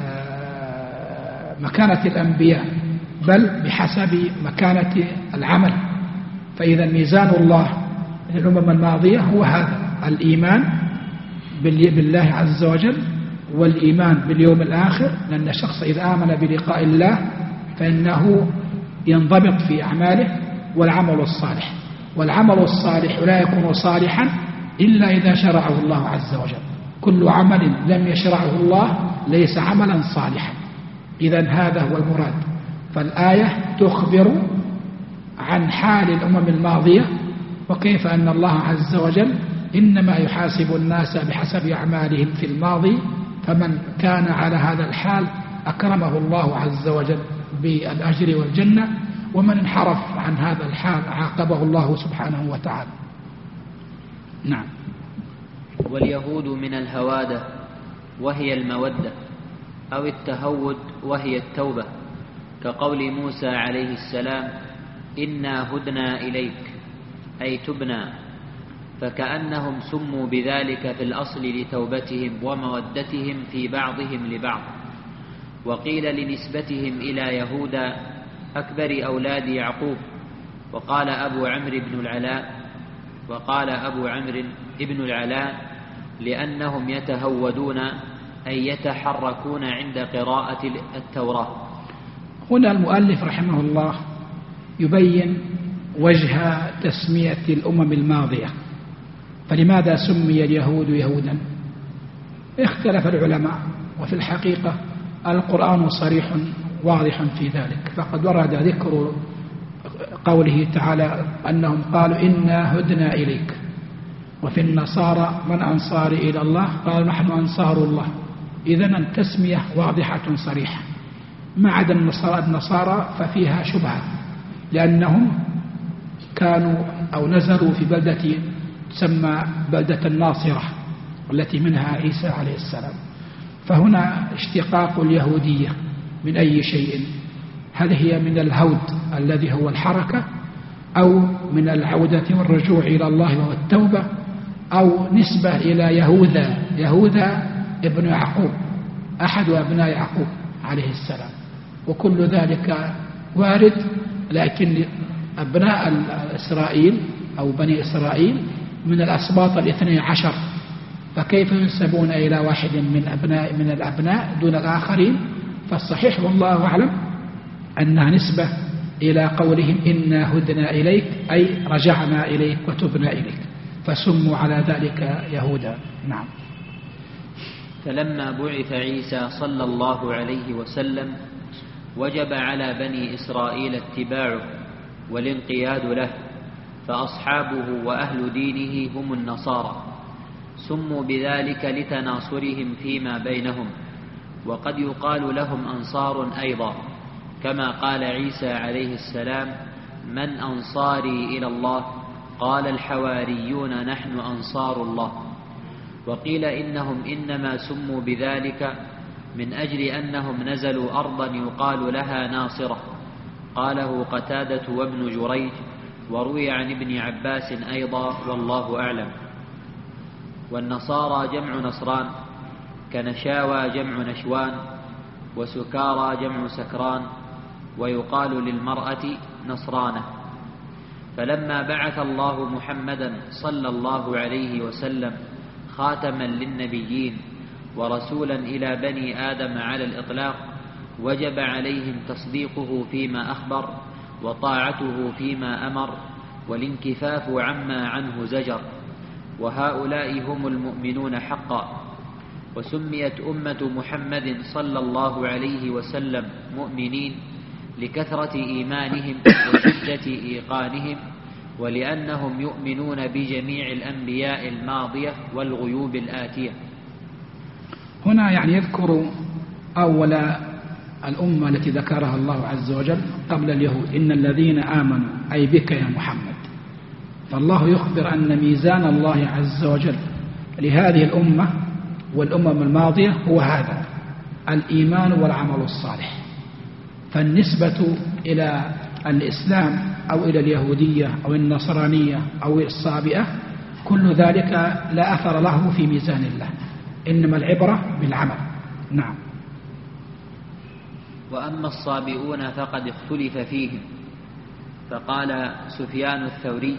مكانة الأنبياء، بل بحسب مكانة العمل. فإذا ميزان الله للأمم الماضية هو هذا: الإيمان بالله عز وجل والإيمان باليوم الآخر، لأن الشخص إذا آمن بلقاء الله فإنه ينضبط في أعماله، والعمل الصالح، والعمل الصالح لا يكون صالحا إلا إذا شرعه الله عز وجل. كل عمل لم يشرعه الله ليس عملا صالحا. إذن هذا هو المراد. فالآية تخبر عن حال الأمم الماضية، وكيف أن الله عز وجل إنما يحاسب الناس بحسب أعمالهم في الماضي، فمن كان على هذا الحال أكرمه الله عز وجل بالأجر والجنة، ومن انحرف عن هذا الحال عاقبه الله سبحانه وتعالى. نعم. واليهود من الهوادة وهي المودة، أو التهود وهي التوبة، كقول موسى عليه السلام: إنا هدنا إليك، أي تبنا، فكأنهم سموا بذلك في الأصل لتوبتهم ومودتهم في بعضهم لبعض. وقيل لنسبتهم إلى يهوذا أكبر أولاد يعقوب. وقال أبو عمرو بن العلاء لأنهم يتهودون أي يتحركون عند قراءة التوراة. هنا المؤلف رحمه الله يبين وجه تسمية الأمم الماضية. فلماذا سمي اليهود يهودا؟ اختلف العلماء، وفي الحقيقة القرآن صريح واضح في ذلك، فقد ورد ذكر قوله تعالى أنهم قالوا إنا هدنا إليك. وفي النصارى: من أنصاري إلى الله؟ قالوا نحن أنصار الله. إذن التسمية واضحة صريحة، ما عدا النصارى ففيها شبهة، لأنهم كانوا أو نزلوا في بلدة تسمى بلدة الناصرة التي منها عيسى عليه السلام. فهنا اشتقاق اليهودية من أي شيء؟ هل هي من الهود الذي هو الحركة، أو من العودة والرجوع إلى الله وهو التوبة، أو نسبة إلى يهوذا ابن يعقوب أحد أبناء يعقوب عليه السلام. وكل ذلك وارد، لكن أبناء إسرائيل أو بني إسرائيل من الأسباط 12، فكيف ينسبون إلى واحد من الأبناء دون الآخرين؟ فالصحيح والله أعلم أنها نسبة إلى قولهم إنا هدنا إليك، أي رجعنا إليك وتبنا إليك، فسموا على ذلك يهودا. نعم. فلما بعث عيسى صلى الله عليه وسلم وجب على بني إسرائيل اتباعه والانقياد له، فأصحابه وأهل دينه هم النصارى، سموا بذلك لتناصرهم فيما بينهم. وقد يقال لهم أنصار أيضا، كما قال عيسى عليه السلام: من أنصاري إلى الله؟ قال الحواريون نحن أنصار الله. وقيل إنهم إنما سموا بذلك من أجل أنهم نزلوا أرضا يقال لها ناصرة، قاله قتادة وابن جريج، وروي عن ابن عباس أيضا، والله أعلم. والنصارى جمع نصران، كنشاوى جمع نشوان، وسكارى جمع سكران، ويقال للمرأة نصرانة. فلما بعث الله محمدا صلى الله عليه وسلم خاتما للنبيين ورسولا إلى بني آدم على الإطلاق، وجب عليهم تصديقه فيما أخبر، وطاعته فيما أمر، والانكفاف عما عنه زجر، وهؤلاء هم المؤمنون حقا. وسميت أمة محمد صلى الله عليه وسلم مؤمنين لكثرة إيمانهم وشدة إيقانهم، ولأنهم يؤمنون بجميع الأنبياء الماضية والغيوب الآتية. هنا يعني يذكر أول الأمة التي ذكرها الله عز وجل قبل اليهود: إن الذين آمنوا أي بك يا محمد. فالله يخبر أن ميزان الله عز وجل لهذه الأمة والأمم الماضية هو هذا: الإيمان والعمل الصالح. فالنسبة إلى الإسلام أو إلى اليهودية أو النصرانية أو الصابئة كل ذلك لا أثر له في ميزان الله، إنما العبرة بالعمل. نعم. وأما الصابئون فقد اختلف فيهم، فقال سفيان الثوري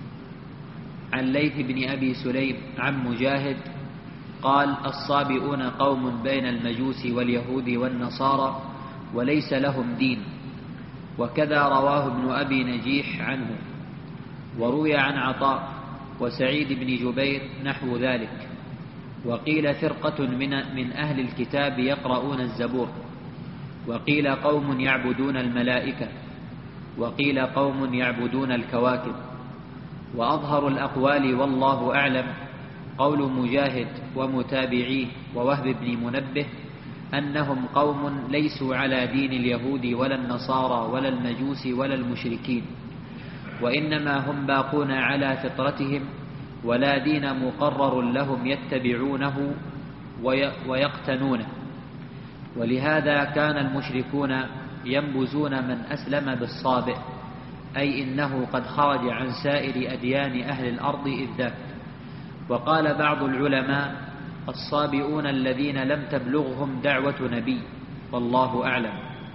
عن ليث بن أبي سليم عن مجاهد قال: الصابئون قوم بين المجوس واليهود والنصارى وليس لهم دين. وكذا رواه ابن أبي نجيح عنه. وروي عن عطاء وسعيد بن جبير نحو ذلك. وقيل فرقة من أهل الكتاب يقرؤون الزبور، وقيل قوم يعبدون الملائكة، وقيل قوم يعبدون الكواكب. وأظهر الأقوال والله أعلم قول مجاهد ومتابعيه ووهب بن منبه أنهم قوم ليسوا على دين اليهود ولا النصارى ولا المجوس ولا المشركين، وإنما هم باقون على فطرتهم، ولا دين مقرر لهم يتبعونه ويقتنونه. ولهذا كان المشركون ينبذون من أسلم بالصابئ، أي إنه قد خرج عن سائر أديان أهل الأرض إذ ذاك. وقال بعض العلماء: الصابئون الذين لم تبلغهم دعوة نبي، والله أعلم.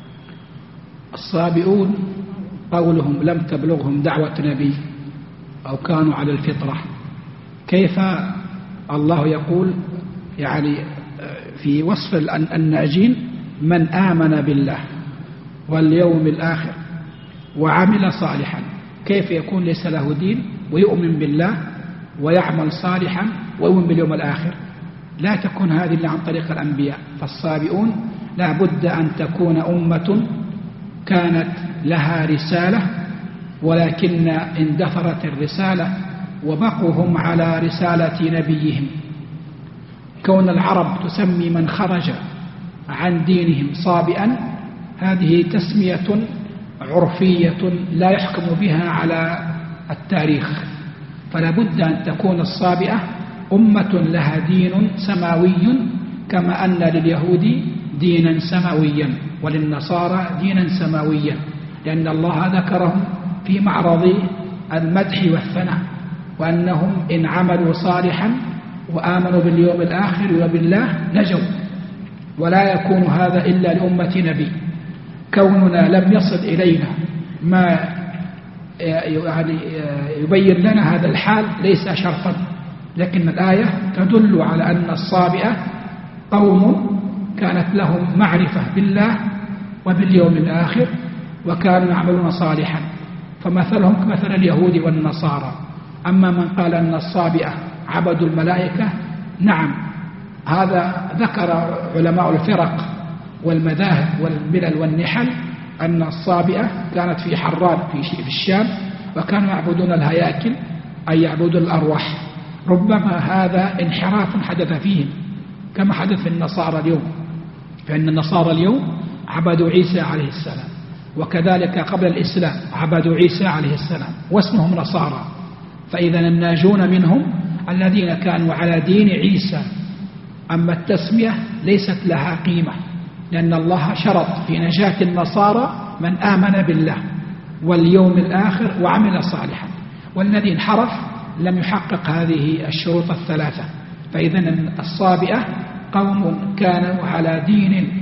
الصابئون قولهم لم تبلغهم دعوة نبي أو كانوا على الفطرة، كيف الله يقول يعني في وصف الناجين: من آمن بالله واليوم الآخر وعمل صالحا. كيف يكون ليس له دين ويؤمن بالله ويعمل صالحا ويؤمن باليوم الآخر؟ لا تكون هذه إلا عن طريق الأنبياء. فالصابئون لا بد أن تكون أمة كانت لها رسالة، ولكن اندثرت الرسالة وبقوا هم على رسالة نبيهم. كون العرب تسمي من خرج عن دينهم صابئا، هذه تسمية عرفية لا يحكم بها على التاريخ. فلا بد أن تكون الصابئة أمة لها دين سماوي، كما أن لليهود دينا سماويا وللنصارى دينا سماويا، لأن الله ذكرهم في معرض المدح والثناء، وأنهم إن عملوا صالحا وآمنوا باليوم الآخر وبالله نجوا. ولا يكون هذا إلا لأمة نبي. كوننا لم يصل إلينا ما يبين لنا هذا الحال ليس شرطا، لكن الآية تدل على أن الصابئة قوم كانت لهم معرفة بالله وباليوم الآخر وكانوا يعملون صالحا، فمثلهم كمثل اليهود والنصارى. أما من قال أن الصابئة عبدوا الملائكة، نعم، هذا ذكر علماء الفرق والمذاهب والملل والنحل أن الصابئة كانت في حران في الشام، وكانوا يعبدون الهياكل أي يعبدون الأرواح. ربما هذا انحراف حدث فيهم كما حدث في النصارى اليوم، فإن النصارى اليوم عبدوا عيسى عليه السلام، وكذلك قبل الإسلام عبدوا عيسى عليه السلام واسمهم نصارى. فإذا الناجون منهم الذين كانوا على دين عيسى. أما التسمية ليست لها قيمة، لأن الله شرط في نجاة النصارى من آمن بالله واليوم الآخر وعمل صالحا، والذي انحرف لم يحقق هذه الشروط الثلاثة. فإذا الصابئة قوم كانوا على دين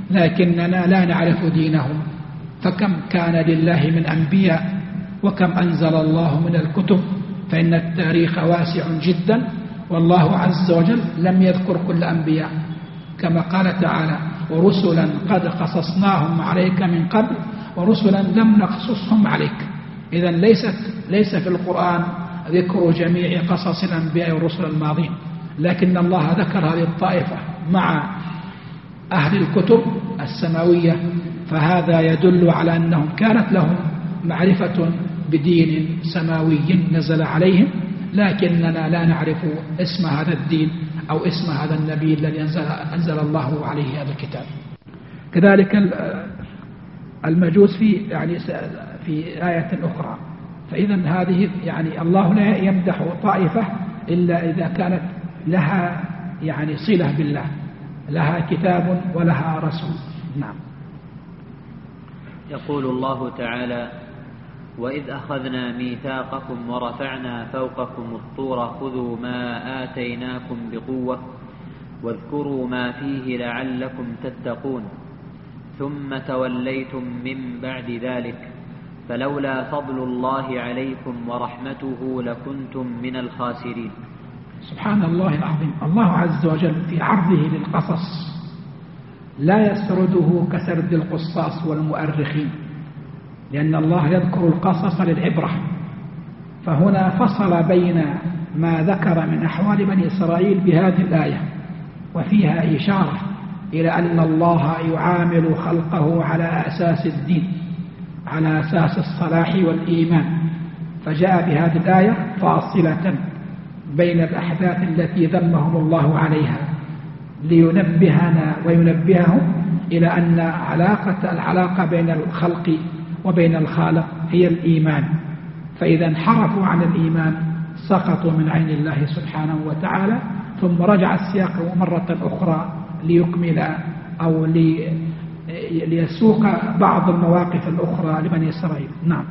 لكننا لا نعرف دينهم. فكم كان لله من أنبياء وكم أنزل الله من الكتب، فإن التاريخ واسع جدا، والله عز وجل لم يذكر كل أنبياء كما قال تعالى: ورسلا قد قصصناهم عليك من قبل ورسلا لم نقصصهم عليك. إذن ليس في القرآن ذكر جميع قصص الأنبياء والرسل الماضين، لكن الله ذكر هذه الطائفة مع أهل الكتب السماوية، فهذا يدل على أنهم كانت لهم معرفة بدين سماوي نزل عليهم، لكننا لا نعرف اسم هذا الدين أو اسم هذا النبي الذي أنزل الله عليه هذا الكتاب. كذلك المجوس في آية أخرى. فإذا هذه الله لا يمدح طائفة إلا إذا كانت لها صلة بالله، لها كتاب ولها رسول. نعم. يقول الله تعالى: وإذ أخذنا ميثاقكم ورفعنا فوقكم الطور خذوا ما آتيناكم بقوة واذكروا ما فيه لعلكم تتقون ثم توليتم من بعد ذلك فلولا فضل الله عليكم ورحمته لكنتم من الخاسرين. سبحان الله العظيم. الله عز وجل في عرضه للقصص لا يسرده كسرد القصاص والمؤرخين، لأن الله يذكر القصص للعبرة. فهنا فصل بين ما ذكر من أحوال بني إسرائيل بهذه الآية، وفيها إشارة إلى أن الله يعامل خلقه على أساس الدين، على أساس الصلاح والإيمان، فجاء بهذه الآية فاصلة بين الأحداث التي ذمهم الله عليها لينبهنا وينبههم إلى أن العلاقة بين الخلق وبين الخالق هي الإيمان، فإذا انحرفوا عن الإيمان سقطوا من عين الله سبحانه وتعالى. ثم رجع السياق مرة أخرى ليكمل أو ليسوق بعض المواقف الأخرى لبني إسرائيل. نعم.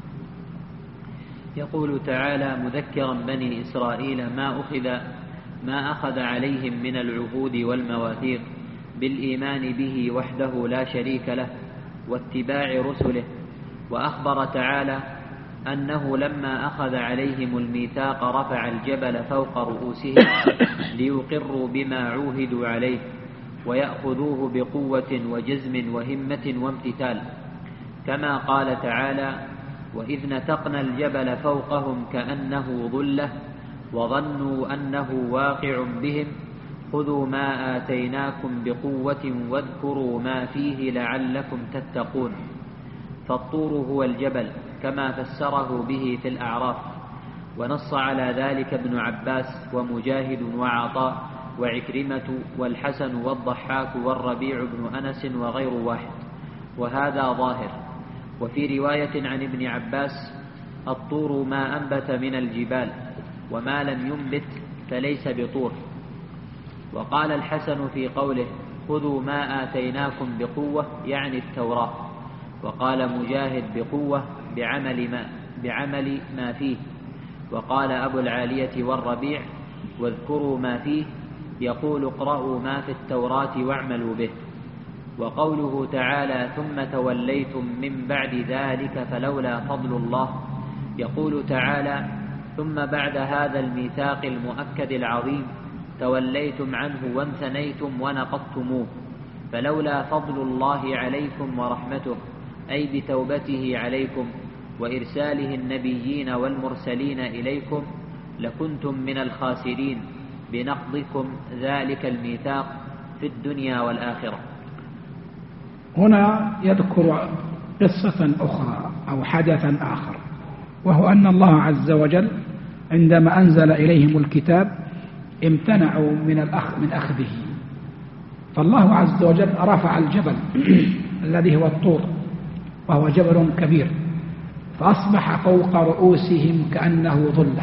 يقول تعالى مذكرا بني إسرائيل ما أخذ عليهم من العهود والمواثيق بالإيمان به وحده لا شريك له واتباع رسله، وأخبر تعالى أنه لما أخذ عليهم الميثاق رفع الجبل فوق رؤوسهم ليقروا بما عوهدوا عليه ويأخذوه بقوة وجزم وهمة وامتثال، كما قال تعالى: وإذ نتقنا الجبل فوقهم كأنه ظلة وظنوا أنه واقع بهم خذوا ما آتيناكم بقوة واذكروا ما فيه لعلكم تتقون. فالطور هو الجبل كما فسره به في الأعراف، ونص على ذلك ابن عباس ومجاهد وعطاء وعكرمة والحسن والضحاك والربيع بن أنس وغير واحد، وهذا ظاهر. وفي رواية عن ابن عباس: الطور ما أنبت من الجبال وما لم ينبت فليس بطور. وقال الحسن في قوله خذوا ما آتيناكم بقوة يعني التوراة، وقال مجاهد بقوة بعمل ما فيه. وقال أبو العالية والربيع واذكروا ما فيه يقول اقرأوا ما في التوراة واعملوا به. وقوله تعالى ثم توليتم من بعد ذلك فلولا فضل الله، يقول تعالى ثم بعد هذا الميثاق المؤكد العظيم توليتم عنه وانثنيتم ونقضتموه، فلولا فضل الله عليكم ورحمته أي بتوبته عليكم وإرساله النبيين والمرسلين إليكم لكنتم من الخاسرين بنقضكم ذلك الميثاق في الدنيا والآخرة. هنا يذكر قصة أخرى أو حدثا آخر، وهو أن الله عز وجل عندما أنزل إليهم الكتاب امتنعوا من أخذه، فالله عز وجل رفع الجبل الذي هو الطور وهو جبل كبير، فأصبح فوق رؤوسهم كأنه ظلة،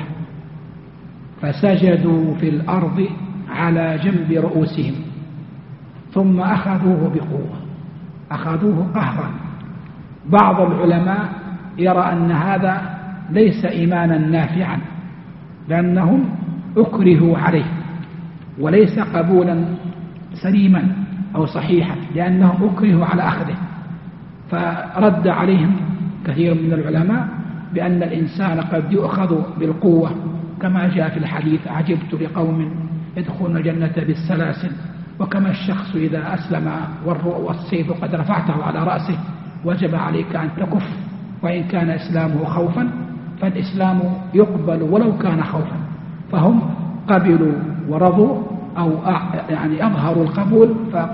فسجدوا في الأرض على جنب رؤوسهم ثم أخذوه بقوة، أخذوه قهرا. بعض العلماء يرى أن هذا ليس إيمانا نافعا لأنهم أكرهوا عليه، وليس قبولا سليما، أو صحيحا لأنهم أكرهوا على أخذه. فرد عليهم كثير من العلماء بأن الإنسان قد يؤخذ بالقوة كما جاء في الحديث: عجبت لقوم يدخلون الجنة بالسلاسل. وكما الشخص إذا أسلم والسيف قد رفعته على رأسه وجب عليك أن تكف، وإن كان إسلامه خوفا فالإسلام يقبل ولو كان خوفا. فهم قبلوا ورضوا أو يعني أظهروا القبول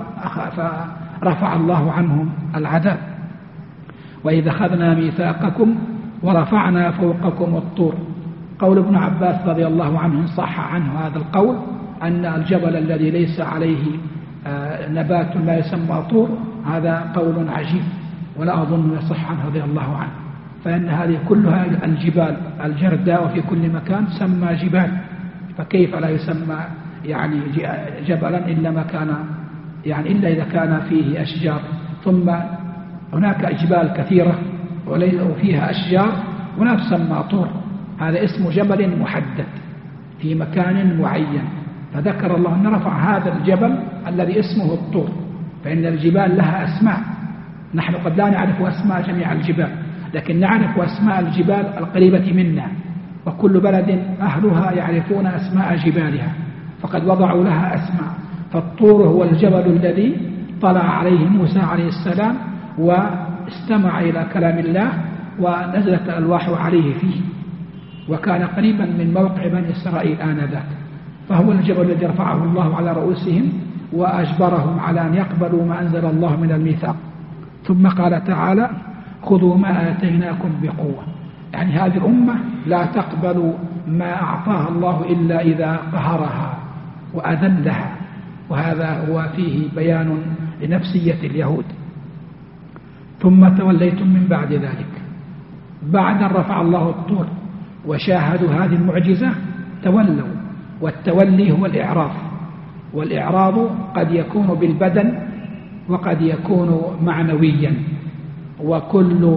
فرفع الله عنهم العذاب. وإذا أخذنا ميثاقكم ورفعنا فوقكم الطور. قول ابن عباس رضي الله عنه صح عنه هذا القول، أن الجبل الذي ليس عليه نبات لا يسمى طور، هذا قول عجيب ولا أظن يصح عنه رضي الله عنه، فإن هذه كلها الجبال الجرداء وفي كل مكان سمى جبال، فكيف لا يسمى يعني جبلا إلا ما كان يعني إلا إذا كان فيه أشجار. ثم هناك جبال كثيرة وفيها أشجار ولا تسمى طور، هذا اسم جبل محدد في مكان معين، فذكر الله أن رفع هذا الجبل الذي اسمه الطور. فإن الجبال لها أسماء، نحن قد لا نعرف أسماء جميع الجبال، لكن نعرف أسماء الجبال القريبة منا، وكل بلد أهلها يعرفون أسماء جبالها، فقد وضعوا لها أسماء. فالطور هو الجبل الذي طلع عليه موسى عليه السلام واستمع إلى كلام الله ونزلت الألواح عليه فيه، وكان قريبا من موقع بني إسرائيل آنذاك. فهو الجبل الذي رفعه الله على رؤوسهم وأجبرهم على أن يقبلوا ما أنزل الله من الميثاق. ثم قال تعالى: خذوا ما آتيناكم بقوة. يعني هذه الأمة لا تقبل ما أعطاها الله إلا إذا قهرها وأذلها، وهذا هو فيه بيان لنفسية اليهود. ثم توليتم من بعد ذلك، بعد أن رفع الله الطور وشاهدوا هذه المعجزة تولوا. والتولي هو الإعراض، والإعراض قد يكون بالبدن وقد يكون معنويا، وكل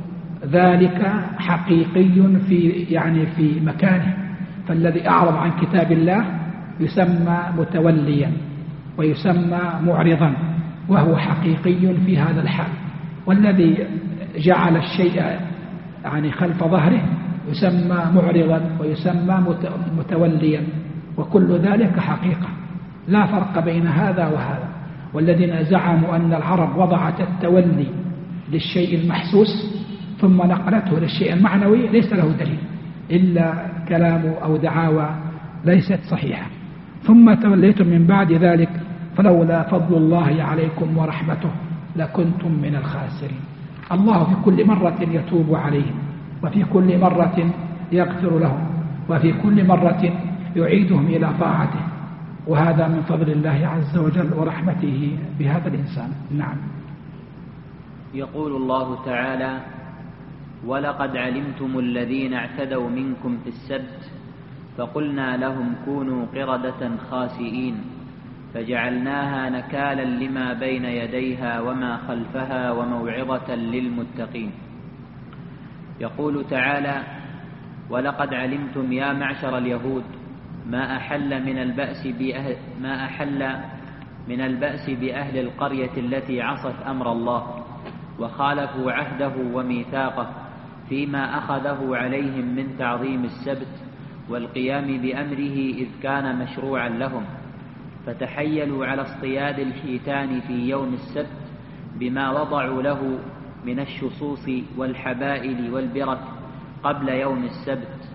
ذلك حقيقي في مكانه. فالذي أعرض عن كتاب الله يسمى متوليا ويسمى معرضا، وهو حقيقي في هذا الحال. والذي جعل الشيء خلف ظهره يسمى معرضا ويسمى متوليا، وكل ذلك حقيقة، لا فرق بين هذا وهذا. والذين زعموا أن العرب وضعت التولي للشيء المحسوس ثم نقلته للشيء المعنوي ليس له دليل إلا كلام أو دعاوى ليست صحيحة. ثم توليتم من بعد ذلك فلولا فضل الله عليكم ورحمته لكنتم من الخاسرين. الله في كل مرة يتوب عليهم، وفي كل مرة يغفر لهم، وفي كل مرة يعيدهم إلى طاعته، وهذا من فضل الله عز وجل ورحمته بهذا الإنسان. نعم. يقول الله تعالى: ولقد علمتم الذين اعتدوا منكم في السبت فقلنا لهم كونوا قردة خاسئين فجعلناها نكالا لما بين يديها وما خلفها وموعظة للمتقين. يقول تعالى: ولقد علمتم يا معشر اليهود ما أحل من البأس بأهل القرية التي عصت أمر الله وخالفوا عهده وميثاقه فيما أخذه عليهم من تعظيم السبت والقيام بأمره إذ كان مشروعا لهم، فتحيلوا على اصطياد الحيتان في يوم السبت بما وضعوا له من الشصوص والحبائل والبرك قبل يوم السبت،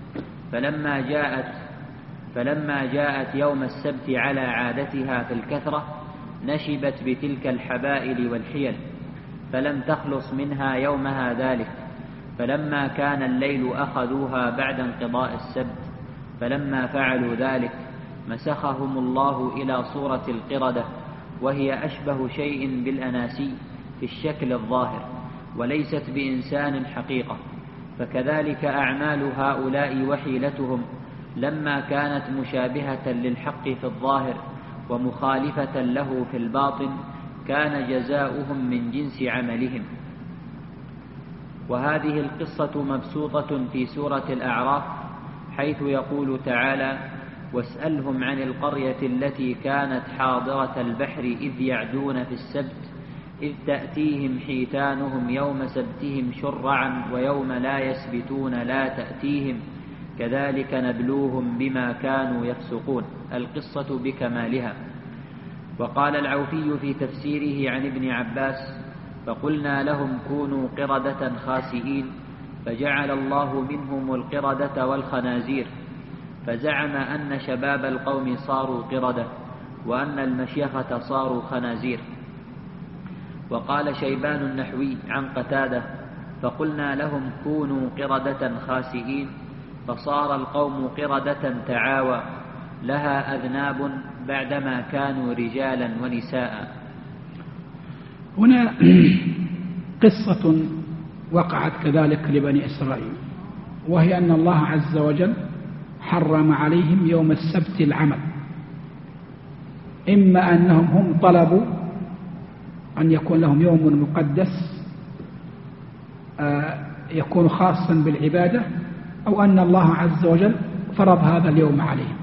فلما جاءت يوم السبت على عادتها في الكثرة نشبت بتلك الحبائل والحيل فلم تخلص منها يومها ذلك. فلما كان الليل أخذوها بعد انقضاء السبت، فلما فعلوا ذلك مسخهم الله إلى صورة القردة، وهي أشبه شيء بالأناسي في الشكل الظاهر وليست بإنسان حقيقة. فكذلك أعمال هؤلاء وحيلتهم لما كانت مشابهة للحق في الظاهر ومخالفة له في الباطن كان جزاؤهم من جنس عملهم. وهذه القصة مبسوطة في سورة الأعراف، حيث يقول تعالى: واسألهم عن القرية التي كانت حاضرة البحر إذ يعدون في السبت إذ تأتيهم حيتانهم يوم سبتهم شرعا ويوم لا يسبتون لا تأتيهم كذلك نبلوهم بما كانوا يفسقون. القصة بكمالها. وقال العوفي في تفسيره عن ابن عباس: فقلنا لهم كونوا قردة خاسئين فجعل الله منهم القردة والخنازير، فزعم أن شباب القوم صاروا قردة وأن المشيخة صاروا خنازير. وقال شيبان النحوي عن قتادة: فقلنا لهم كونوا قردة خاسئين فصار القوم قردة تعاوى لها أذناب بعدما كانوا رجالا ونساء. هنا قصة وقعت كذلك لبني إسرائيل، وهي أن الله عز وجل حرم عليهم يوم السبت العمل، إما أنهم هم طلبوا أن يكون لهم يوم مقدس يكون خاصا بالعبادة، أو أن الله عز وجل فرض هذا اليوم عليهم.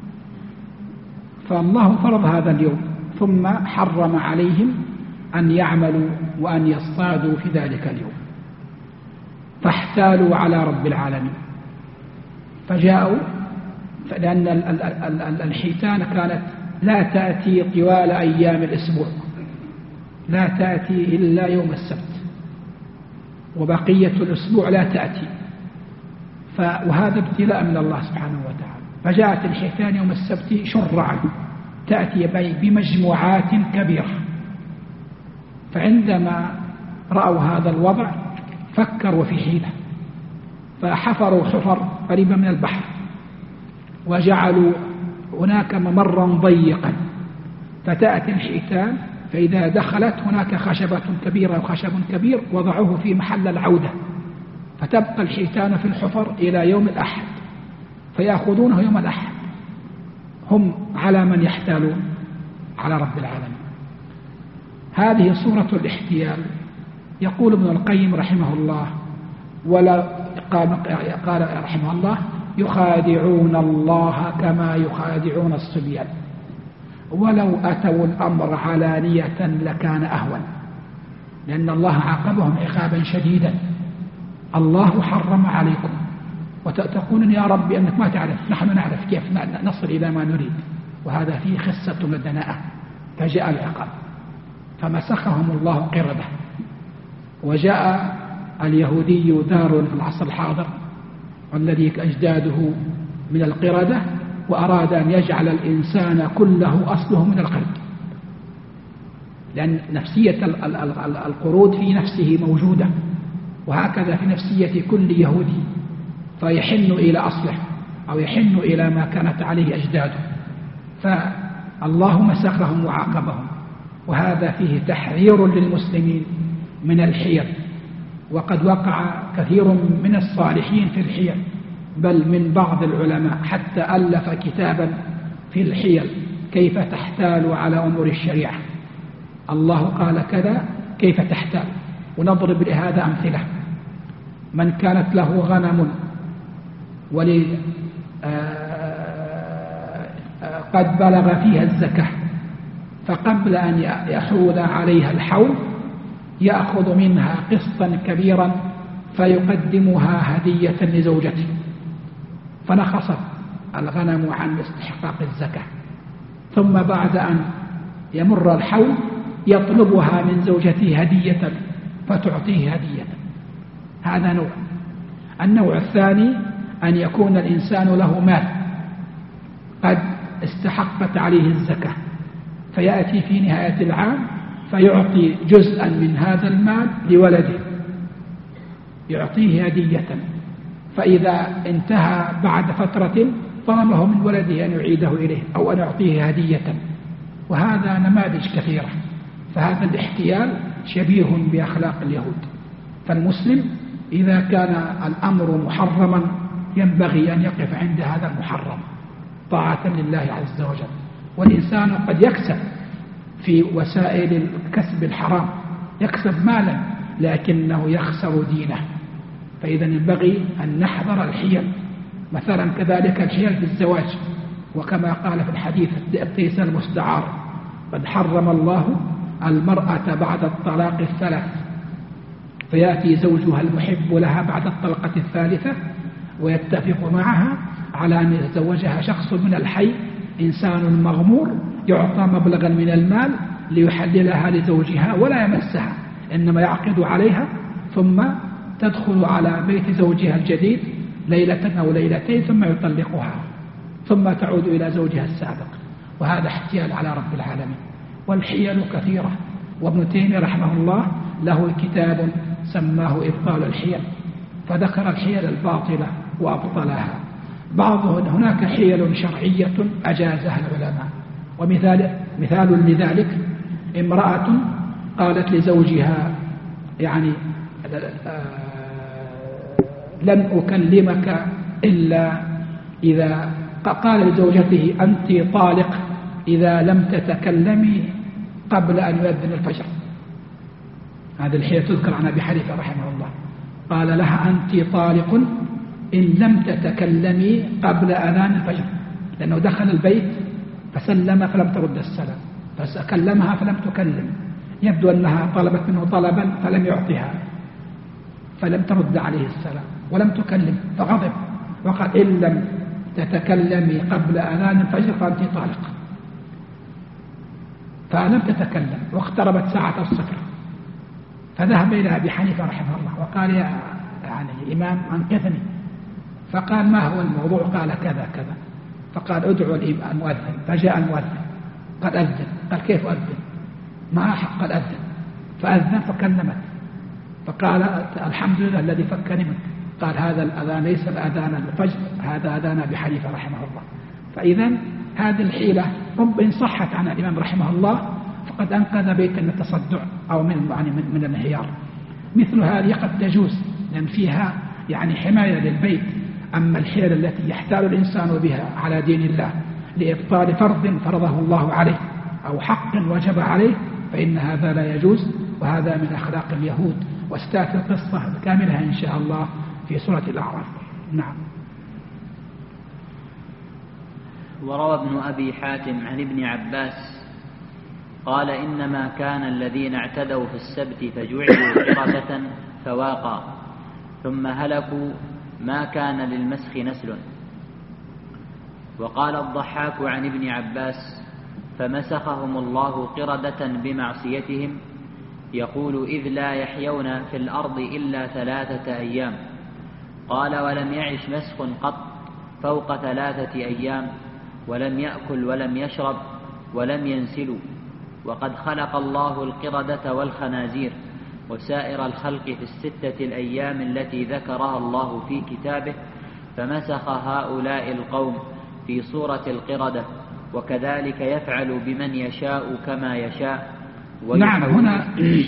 فالله فرض هذا اليوم ثم حرم عليهم أن يعملوا وأن يصطادوا في ذلك اليوم، فاحتالوا على رب العالمين فجاءوا، لأن الحيتان كانت لا تأتي طوال أيام الأسبوع، لا تأتي إلا يوم السبت، وبقية الأسبوع لا تأتي، وهذا ابتلاء من الله سبحانه وتعالى. فجاءت الحيتان يوم السبت شرعا تأتي بمجموعات كبيرة، فعندما رأوا هذا الوضع فكروا في حيلة، فحفروا حفر قريبة من البحر وجعلوا هناك ممرا ضيقا، فتأتي الحيتان فإذا دخلت هناك خشبة كبيرة وخشب كبير وضعوه في محل العودة، فتبقى الحيتان في الحفر إلى يوم الأحد، فيأخذونه يوم الأحد. هم على من يحتالون؟ على رب العالمين. هذه صورة الاحتيال. يقول ابن القيم رحمه الله قال رحمه الله: يخادعون الله كما يخادعون الصبيان، ولو أتوا الأمر علانية لكان أهون، لأن الله عاقبهم عقابا شديدا. الله حرم عليكم وتقولون يا رب أنك ما تعرف، نحن نعرف كيف نصل إلى ما نريد، وهذا فيه خسة ودناءة. فجاء العقاب فمسخهم الله قردة. وجاء اليهودي دار في العصر الحاضر والذي أجداده من القردة، وأراد أن يجعل الإنسان كله أصله من القرد، لأن نفسية القرود في نفسه موجودة، وهكذا في نفسية كل يهودي، فيحن إلى أصله أو يحن إلى ما كانت عليه أجداده. فالله مسخهم وعاقبهم، وهذا فيه تحذير للمسلمين من الحيل. وقد وقع كثير من الصالحين في الحيل، بل من بعض العلماء حتى ألف كتابا في الحيل كيف تحتال على أمور الشريعة. الله قال كذا، كيف تحتال؟ ونضرب لهذا أمثلة. من كانت له غنم قد بلغ فيها الزكاة، فقبل أن يحول عليها الحول يأخذ منها قسطا كبيرا فيقدمها هدية لزوجته، فنقصت الغنم عن استحقاق الزكاة، ثم بعد أن يمر الحول يطلبها من زوجته هدية فتعطيه هدية. هذا نوع. النوع الثاني أن يكون الإنسان له مال قد استحقت عليه الزكاة، فيأتي في نهاية العام فيعطي جزءا من هذا المال لولده، يعطيه هدية، فإذا انتهى بعد فترة طلبه من ولده أن يعيده إليه أو أن يعطيه هدية. وهذا نماذج كثيرة. فهذا الاحتيال شبيه بأخلاق اليهود. فالمسلم إذا كان الأمر محرما ينبغي أن يقف عند هذا المحرم طاعة لله عز وجل. والإنسان قد يكسب في وسائل الكسب الحرام، يكسب مالا لكنه يخسر دينه، فإذا ينبغي أن نحذر الحيل. مثلا كذلك الحيل في الزواج، وكما قال في الحديث التيس المستعار: قد حرم الله المرأة بعد الطلاق الثلاث، فيأتي زوجها المحب لها بعد الطلقة الثالثة ويتفق معها على أن يتزوجها شخص من الحي، إنسان مغمور يعطى مبلغا من المال ليحللها لزوجها ولا يمسها، إنما يعقد عليها ثم تدخل على بيت زوجها الجديد ليلة أو ليلتين ثم يطلقها ثم تعود إلى زوجها السابق. وهذا احتيال على رب العالمين. والحيل كثيرة، وابن تيمية رحمه الله له كتاب سماه إبطال الحيل، فذكر الحيل الباطلة وأبطلها. هناك حيل شرعية أجازها العلماء، مثال لذلك امرأة قالت لزوجها يعني لن أكلمك إلا إذا قال لزوجته أنت طالق إذا لم تتكلمي قبل أن يؤذن الفجر. هذه الحيلة تذكر عن أبي حنيفة رحمه الله، قال لها أنت طالق إن لم تتكلمي قبل أذان الفجر، لأنه دخل البيت فسلم فلم ترد السلام، فكلمها فلم تكلم، يبدو أنها طلبت منه طلبا فلم يعطيها فلم ترد عليه السلام ولم تكلم، فغضب وقال إن لم تتكلمي قبل أذان الفجر فأنت طالق. فلم تتكلم واقتربت ساعة الصفر، فذهب إلى أبي حنيفة رحمه الله وقال يا إمام أنقذني. فقال ما هو الموضوع؟ قال كذا كذا. فقال ادعوا المؤذن. فجاء المؤذن قد أذن. قال كيف أذن؟ ما حق الأذن. فأذن فكلمت، فقال الحمد لله الذي فكني منك. قال هذا الأذان ليس الأذان الفجر، هذا أذان أبي حنيفة رحمه الله. فإذا هذه الحيلة إن صحت عن الإمام رحمه الله فقد أنقذ بيتا من التصدع أو من الانهيار. مثل هذه قد تجوز لأن فيها حماية للبيت. أما الحيل التي يحتال الإنسان بها على دين الله لإبطال فرض فرضه الله عليه أو حق وجب عليه فإن هذا لا يجوز، وهذا من أخلاق اليهود. واستأتي القصة كاملها إن شاء الله في سورة الأعراف. نعم. وروى ابن أبي حاتم عن ابن عباس قال إنما كان الذين اعتدوا في السبت فجعلوا قردة فواقا ثم هلكوا ما كان للمسخ نسل. وقال الضحاك عن ابن عباس فمسخهم الله قردة بمعصيتهم يقول إذ لا يحيون في الأرض إلا 3 أيام. قال ولم يعش مسخ قط فوق 3 أيام ولم يأكل ولم يشرب ولم ينسلوا. وقد خلق الله القردة والخنازير وسائر الخلق في 6 الأيام التي ذكرها الله في كتابه، فمسخ هؤلاء القوم في صورة القردة، وكذلك يفعل بمن يشاء كما يشاء. نعم. هنا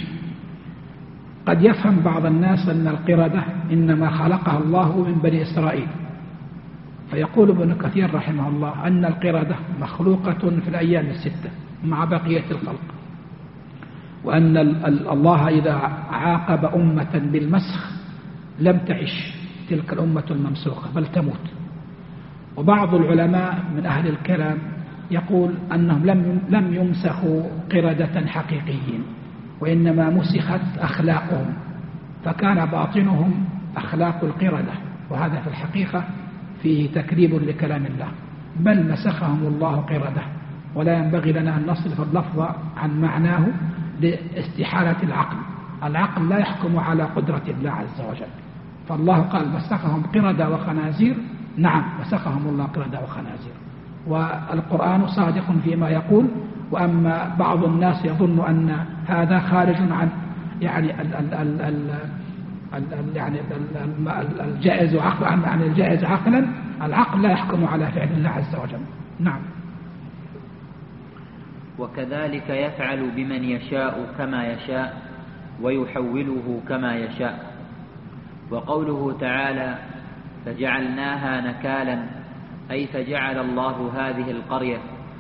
قد يفهم بعض الناس أن القردة إنما خلقها الله من بني إسرائيل، فيقول ابن كثير رحمه الله أن القردة مخلوقة في الأيام 6 مع بقية الخلق، وأن الله إذا عاقب أمة بالمسخ لم تعش تلك الأمة الممسوخة بل تموت. وبعض العلماء من أهل الكلام يقول أنهم لم يمسخوا قردة حقيقيين، وإنما مسخت أخلاقهم، فكان باطنهم أخلاق القردة، وهذا في الحقيقة فيه تكذيب لكلام الله، بل مسخهم الله قردة. ولا ينبغي لنا أن نصرف اللفظ عن معناه لاستحالة العقل. العقل لا يحكم على قدرة الله عز وجل، فالله قال مسخهم قردة وخنازير. نعم مسخهم الله قردة وخنازير، والقرآن صادق فيما يقول. وأما بعض الناس يظن أن هذا خارج عن الجائز عقلا، عن الجائز عقلا. العقل لا يحكم على فعل الله عز وجل. نعم. وكذلك يفعل بمن يشاء كما يشاء ويحوله كما يشاء. وقوله تعالى فجعلناها نكالا أي فجعل الله هذه القرية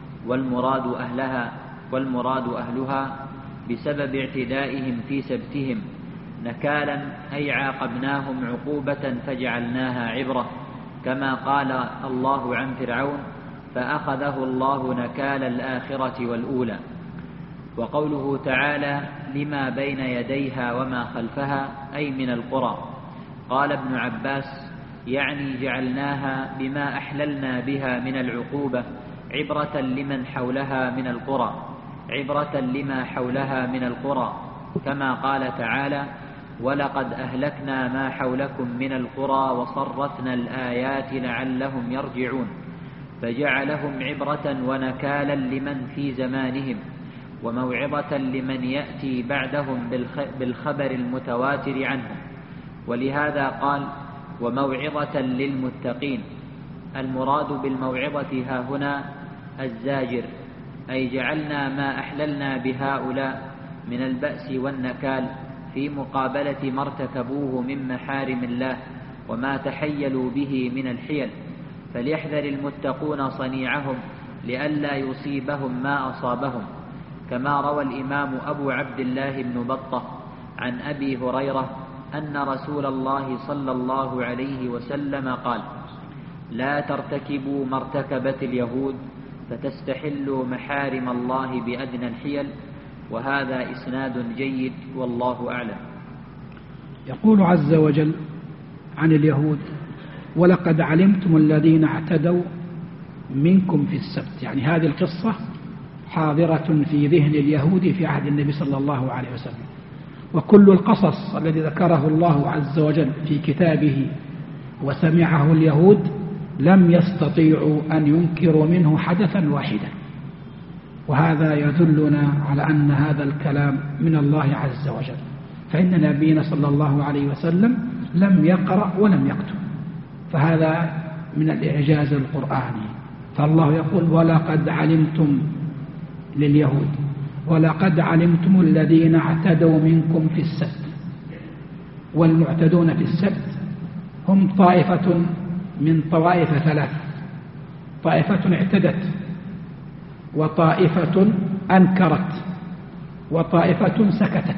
والمراد أهلها بسبب اعتدائهم في سبتهم نكالا أي عاقبناهم عقوبة فجعلناها عبرة، كما قال الله عن فرعون فأخذه الله نكال الآخرة والأولى. وقوله تعالى لما بين يديها وما خلفها أي من القرى. قال ابن عباس يعني جعلناها بما أحللنا بها من العقوبة عبرة لمن حولها من القرى، عبرة لما حولها من القرى، كما قال تعالى ولقد أهلكنا ما حولكم من القرى وصرفنا الآيات لعلهم يرجعون، فجعلهم عبرة ونكالا لمن في زمانهم وموعظة لمن يأتي بعدهم بالخبر المتواتر عنهم. ولهذا قال وموعظة للمتقين. المراد بالموعظة هاهنا الزاجر، أي جعلنا ما أحللنا بهؤلاء من البأس والنكال في مقابلة ما ارتكبوه من محارم الله وما تحيلوا به من الحيل، فليحذر المتقون صنيعهم لئلا يصيبهم ما أصابهم. كما روى الإمام أبو عبد الله بن بطة عن أبي هريرة أن رسول الله صلى الله عليه وسلم قال لا ترتكبوا ما ارتكبت اليهود فتستحلوا محارم الله بأدنى الحيل. وهذا إسناد جيد والله أعلم. يقول عز وجل عن اليهود ولقد علمتم الذين اعتدوا منكم في السبت، يعني هذه القصة حاضرة في ذهن اليهود في عهد النبي صلى الله عليه وسلم. وكل القصص الذي ذكره الله عز وجل في كتابه وسمعه اليهود لم يستطيعوا أن ينكروا منه حدثا واحدا، وهذا يدلنا على أن هذا الكلام من الله عز وجل، فإن نبينا صلى الله عليه وسلم لم يقرأ ولم يكتب، فهذا من الإعجاز القرآني. فالله يقول ولقد علمتم لليهود ولقد علمتم الذين اعتدوا منكم في السبت. والمعتدون في السبت هم طائفة من طوائف ثلاث: طائفة اعتدت، وطائفة أنكرت، وطائفة سكتت.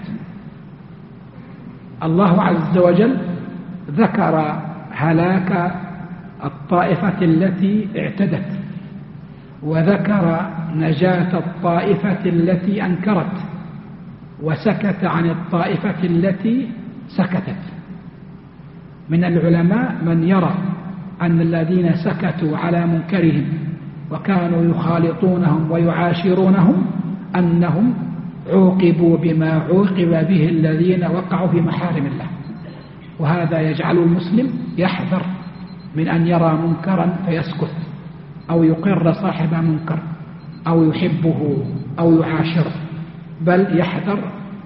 الله عز وجل ذكر هلاك الطائفة التي اعتدت، وذكر نجاة الطائفة التي أنكرت، وسكت عن الطائفة التي سكتت. من العلماء من يرى أن الذين سكتوا على منكرهم وكانوا يخالطونهم ويعاشرونهم أنهم عوقبوا بما عوقب به الذين وقعوا في محارم الله، وهذا يجعل المسلم يحذر من أن يرى منكرا فيسكت أو يقر صاحب منكر أو يحبه أو يعاشره، بل يحذر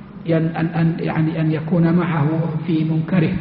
أن يكون معه في منكره.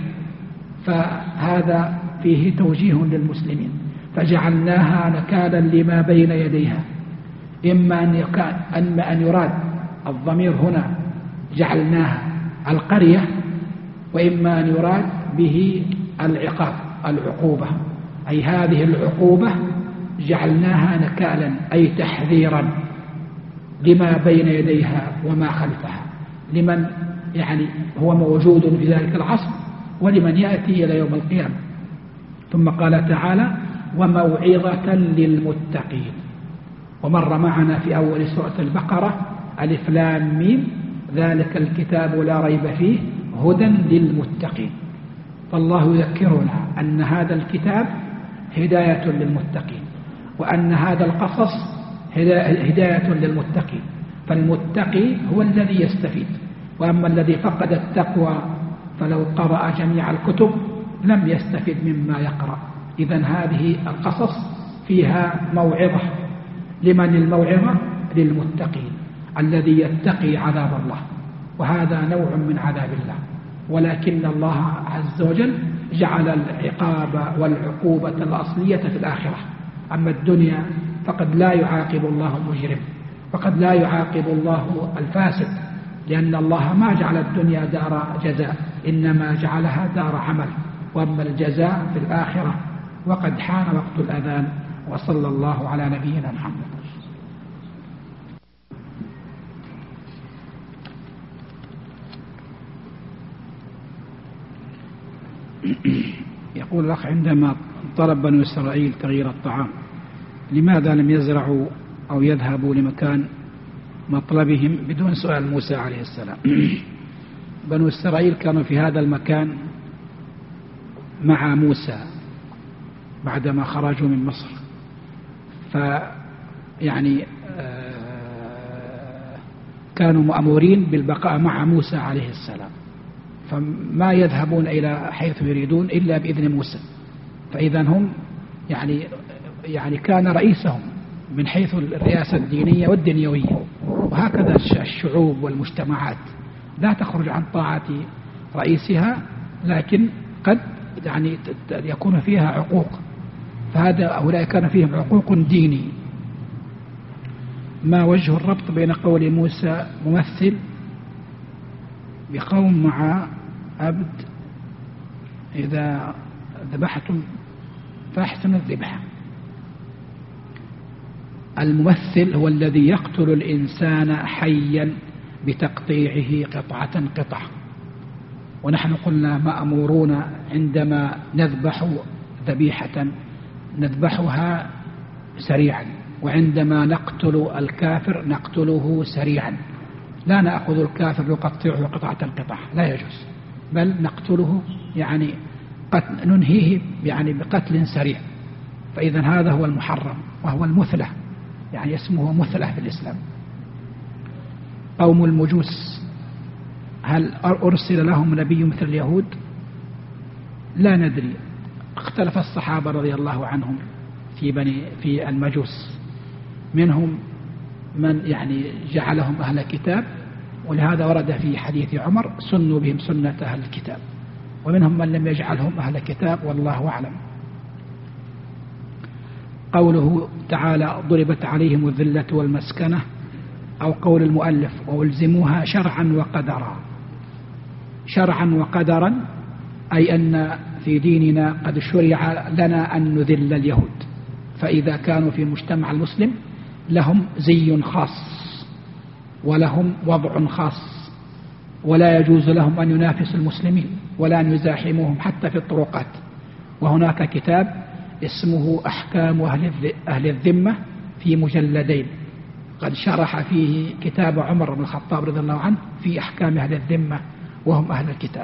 فهذا فيه توجيه للمسلمين. فجعلناها نكالا لما بين يديها، إما أن يراد الضمير هنا جعلناها القرية، وإما أن يراد به العقاب العقوبة، أي هذه العقوبة جعلناها نكالا أي تحذيرا لما بين يديها وما خلفها، لمن هو موجود في ذلك العصر ولمن يأتي إلى يوم القيامة. ثم قال تعالى وموعظة للمتقين. ومر معنا في أول سورة البقرة ألف لام ميم ذلك الكتاب لا ريب فيه هدى للمتقين. فالله يذكرنا أن هذا الكتاب هداية للمتقين، وأن هذا القصص هداية للمتقين. فالمتقي هو الذي يستفيد، وأما الذي فقد التقوى فلو قرأ جميع الكتب لم يستفد مما يقرأ. إذن هذه القصص فيها موعظة. لمن الموعظة؟ للمتقين، الذي يتقي عذاب الله، وهذا نوع من عذاب الله. ولكن الله عز وجل جعل العقاب والعقوبة الأصلية في الآخرة. أما الدنيا فقد لا يعاقب الله المجرم، فقد لا يعاقب الله الفاسد، لأن الله ما جعل الدنيا دار جزاء، إنما جعلها دار عمل. وأما الجزاء في الآخرة. وقد حان وقت الأذان، وصلى الله على نبينا محمد. يقول الأخ عندما طلب بنو إسرائيل تغيير الطعام لماذا لم يزرعوا أو يذهبوا لمكان مطلبهم بدون سؤال موسى عليه السلام؟ بنو إسرائيل كانوا في هذا المكان مع موسى بعدما خرجوا من مصر، فيعني كانوا مأمورين بالبقاء مع موسى عليه السلام، فما يذهبون إلى حيث يريدون إلا بإذن موسى. فإذا هم يعني كان رئيسهم من حيث الرئاسة الدينية والدنيوية. وهكذا الشعوب والمجتمعات لا تخرج عن طاعة رئيسها، لكن قد يعني يكون فيها عقوق، هؤلاء كان فيهم عقوق ديني. ما وجه الربط بين قول موسى ممثل بقوم مع عبد إذا ذبحتم فاحسنوا الذبح؟ الممثل هو الذي يقتل الإنسان حيا بتقطيعه قطعة قطعة، ونحن قلنا مأمورون عندما نذبح ذبيحة نذبحها سريعا، وعندما نقتل الكافر نقتله سريعا، لا نأخذ الكافر نقطعه قطعة قطعة، لا يجوز، بل نقتله يعني ننهيه يعني بقتل سريع. فإذا هذا هو المحرم، وهو المثلة، يعني اسمه مثلة في الإسلام. قوم المجوس هل أرسل لهم نبي مثل اليهود؟ لا ندري، اختلف الصحابة رضي الله عنهم في المجوس، منهم من يعني جعلهم أهل كتاب، ولهذا ورد في حديث عمر سنوا بهم سنة أهل الكتاب، ومنهم من لم يجعلهم أهل كتاب والله أعلم. قوله تعالى ضربت عليهم الذلة والمسكنة، أو قول المؤلف وألزموها شرعا وقدرا. شرعا وقدرا أي أن في ديننا قد شرع لنا أن نذل اليهود، فإذا كانوا في المجتمع المسلم لهم زي خاص ولهم وضع خاص، ولا يجوز لهم أن ينافسوا المسلمين ولا أن يزاحموهم حتى في الطرقات. وهناك كتاب اسمه أحكام أهل الذمة في مجلدين، قد شرح فيه كتاب عمر بن الخطاب رضي الله عنه في أحكام أهل الذمة وهم أهل الكتاب.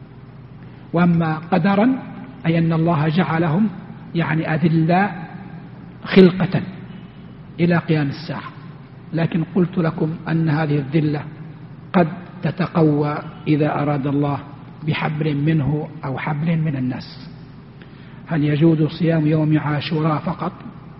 وأما قدرا أي أن الله جعلهم يعني أذلاء خلقة إلى قيام الساعة، لكن قلت لكم أن هذه الذلة قد تتقوى إذا أراد الله بحبل منه أو حبل من الناس. هل يجوز صيام يوم عاشوراء فقط؟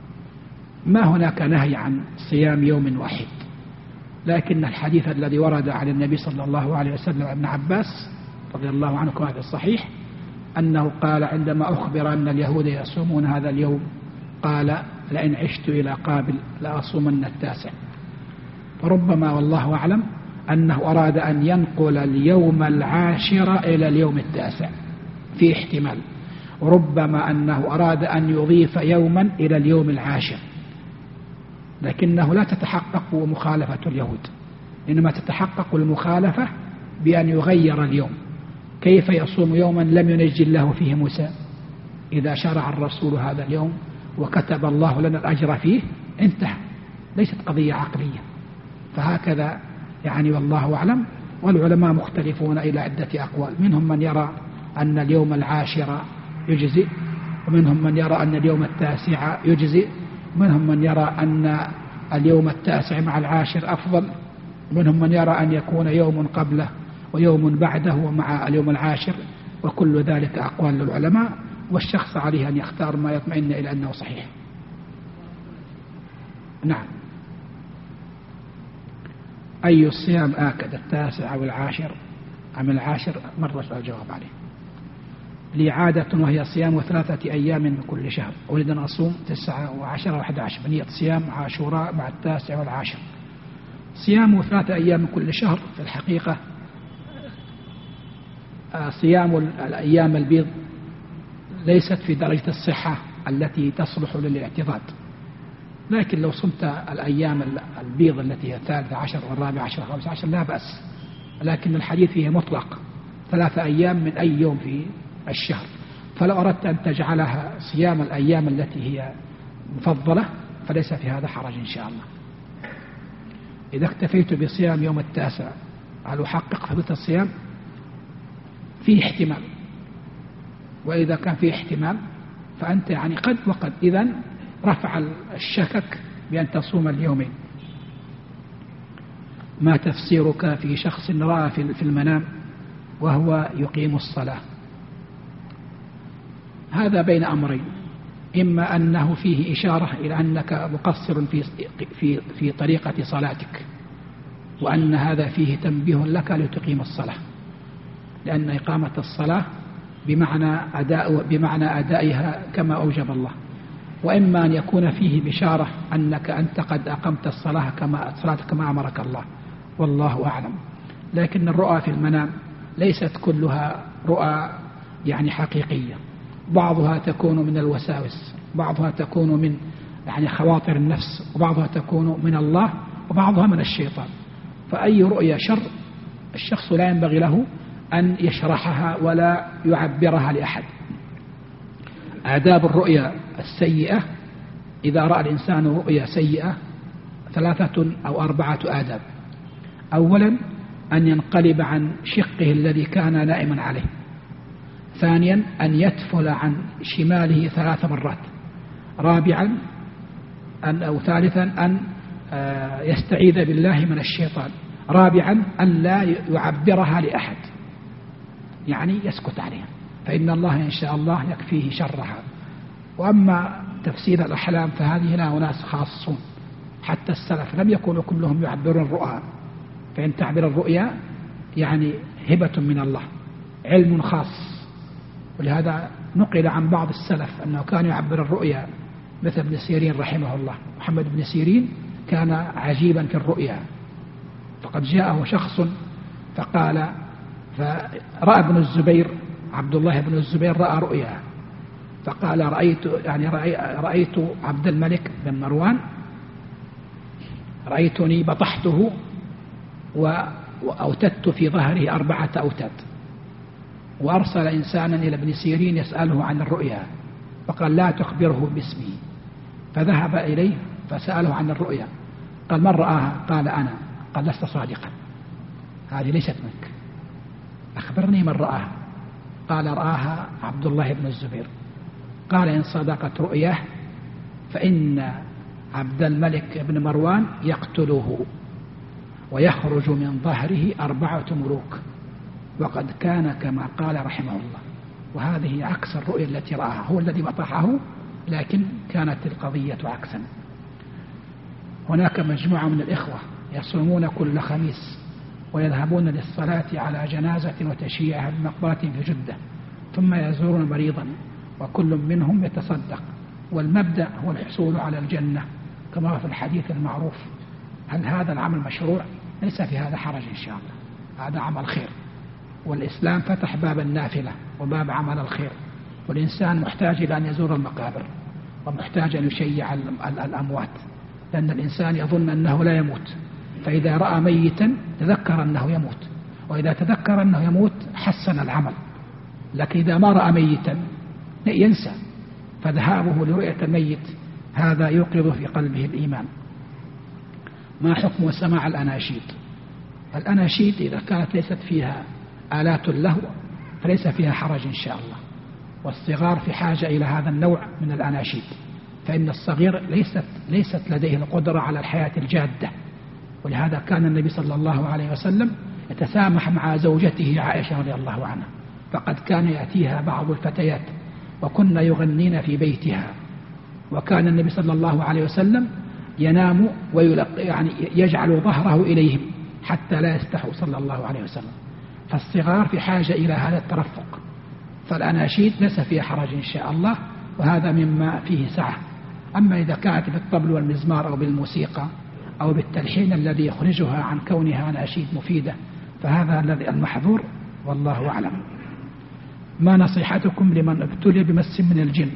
ما هناك نهي عن صيام يوم واحد، لكن الحديث الذي ورد عن النبي صلى الله عليه وسلم ابن عباس رضي الله عنه كما في الصحيح أنه قال عندما أخبر أن اليهود يصومون هذا اليوم قال لئن عشت إلى قابل لأصومن التاسع. فربما والله أعلم أنه أراد أن ينقل اليوم العاشر إلى اليوم التاسع، في احتمال. وربما أنه أراد أن يضيف يوما إلى اليوم العاشر، لكنه لا تتحقق مخالفة اليهود، إنما تتحقق المخالفة بأن يغير اليوم. كيف يصوم يوما لم ينجي الله فيه موسى؟ إذا شرع الرسول هذا اليوم وكتب الله لنا الأجر فيه انتهى، ليست قضية عقلية. فهكذا يعني والله أعلم. والعلماء مختلفون إلى عدة أقوال، منهم من يرى أن اليوم العاشر يجزئ، ومنهم من يرى أن اليوم التاسع يجزئ، ومنهم من يرى أن اليوم التاسع مع العاشر أفضل، ومنهم من يرى أن يكون يوم قبله ويوم بعده ومع اليوم العاشر. وكل ذلك أقوال للعلماء، والشخص عليه أن يختار ما يطمئن إلى أنه صحيح. نعم. أي الصيام آكد، التاسع أو العاشر أم العاشر؟ مرة الجواب عليه. لي عادة وهي صيام 3 أيام من كل شهر، أريد أن أصوم 9 و10 و11 بنية صيام عاشوراء مع التاسع والعاشر. صيام 3 أيام من كل شهر في الحقيقة صيام الأيام البيض ليست في درجة الصحة التي تصلح للاعتضاد، لكن لو صمت الأيام البيض التي هي 13 و14 و15 لا بأس، لكن الحديث فيه مطلق 3 أيام من أي يوم في الشهر. فلو أردت أن تجعلها صيام الأيام التي هي مفضلة فليس في هذا حرج إن شاء الله. إذا اكتفيت بصيام يوم 9 هل أحقق فضيلة الصيام؟ فيه احتمال، وإذا كان فيه احتمال فأنت يعني قد وقد إذن رفع الشكك بأن تصوم اليومين. ما تفسيرك في شخص رأى في المنام وهو يقيم الصلاة؟ هذا بين أمرين، إما أنه فيه إشارة إلى أنك مقصر في طريقة صلاتك، وأن هذا فيه تنبيه لك لتقيم الصلاة، لأن إقامة الصلاة بمعنى أدائها كما أوجب الله. وإما أن يكون فيه بشارة أنك أنت قد أقمت الصلاة كما أمرك الله، والله أعلم. لكن الرؤى في المنام ليست كلها رؤى يعني حقيقية، بعضها تكون من الوساوس، بعضها تكون من يعني خواطر النفس، وبعضها تكون من الله، وبعضها من الشيطان. فأي رؤيا شر الشخص لا ينبغي له أن يشرحها ولا يعبرها لأحد. آداب الرؤيا السيئة: إذا رأى الإنسان رؤيا سيئة 3 أو 4 آداب. أولا أن ينقلب عن شقه الذي كان نائما عليه. ثانيا أن يتفل عن شماله 3 مرات. رابعا ثالثا أن يستعيذ بالله من الشيطان. رابعا أن لا يعبرها لأحد، يعني يسكت عليها، فإن الله إن شاء الله يكفيه شرها. وأما تفسير الأحلام فهذه لا ناس خاصون، حتى السلف لم يكونوا كلهم يعبرون الرؤى، فإن تعبير الرؤيا يعني هبة من الله، علم خاص. ولهذا نقل عن بعض السلف أنه كان يعبر الرؤيا، مثل ابن سيرين رحمه الله. محمد بن سيرين كان عجيبا في الرؤيا، فقد جاءه شخص فقال، فرأى ابن الزبير عبد الله بن الزبير رأى رؤيا، فقال رأيت عبد الملك بن مروان، رأيتني بطحته وأوتدت في ظهره 4 أوتاد. وأرسل إنسانا إلى ابن سيرين يسأله عن الرؤيا، فقال لا تخبره باسمي. فذهب إليه فسأله عن الرؤيا، قال من رآها؟ قال أنا. قال لست صادقا، هذه ليست منك، أخبرني من رآها. قال رآها عبد الله بن الزبير. قال إن صدقت رؤياه فإن عبد الملك بن مروان يقتله ويخرج من ظهره 4 ملوك، وقد كان كما قال رحمه الله. وهذه عكس الرؤيا التي رآها، هو الذي بطحه، لكن كانت القضية عكسا. هناك مجموعة من الإخوة يصومون كل خميس ويذهبون للصلاة على جنازة وتشييعها بمقبرة في جدة، ثم يزورون مريضا، وكل منهم يتصدق، والمبدأ هو الحصول على الجنة كما في الحديث المعروف. هل هذا العمل مشروع؟ ليس في هذا حرج إن شاء الله، هذا عمل خير، والإسلام فتح باب النافلة وباب عمل الخير، والإنسان محتاج إلى أن يزور المقابر، ومحتاج أن يشيع الأموات، لأن الإنسان يظن أنه لا يموت، فإذا رأى ميتا تذكر أنه يموت، وإذا تذكر أنه يموت حسن العمل. لكن إذا ما رأى ميتا ينسى، فذهابه لرؤية الميت هذا يوقظ في قلبه الإيمان. ما حكم سماع الأناشيد؟ الأناشيد إذا كانت ليست فيها آلات اللهو فليس فيها حرج إن شاء الله، والصغار في حاجة إلى هذا النوع من الأناشيد، فإن الصغير ليست لديه القدرة على الحياة الجادة. ولهذا كان النبي صلى الله عليه وسلم يتسامح مع زوجته عائشة رضي الله عنها، فقد كان يأتيها بعض الفتيات وكن يغنين في بيتها، وكان النبي صلى الله عليه وسلم ينام يعني يجعل ظهره إليهم حتى لا يستحوا صلى الله عليه وسلم. فالصغار في حاجة إلى هذا الترفق، فالأناشيد ليس فيها حرج إن شاء الله، وهذا مما فيه سعة. أما إذا كانت بالطبل والمزمار أو بالموسيقى أو بالتلحين الذي يخرجها عن كونها أناشيد مفيدة فهذا الذي المحظور، والله أعلم. ما نصيحتكم لمن ابتلي بمس من الجن؟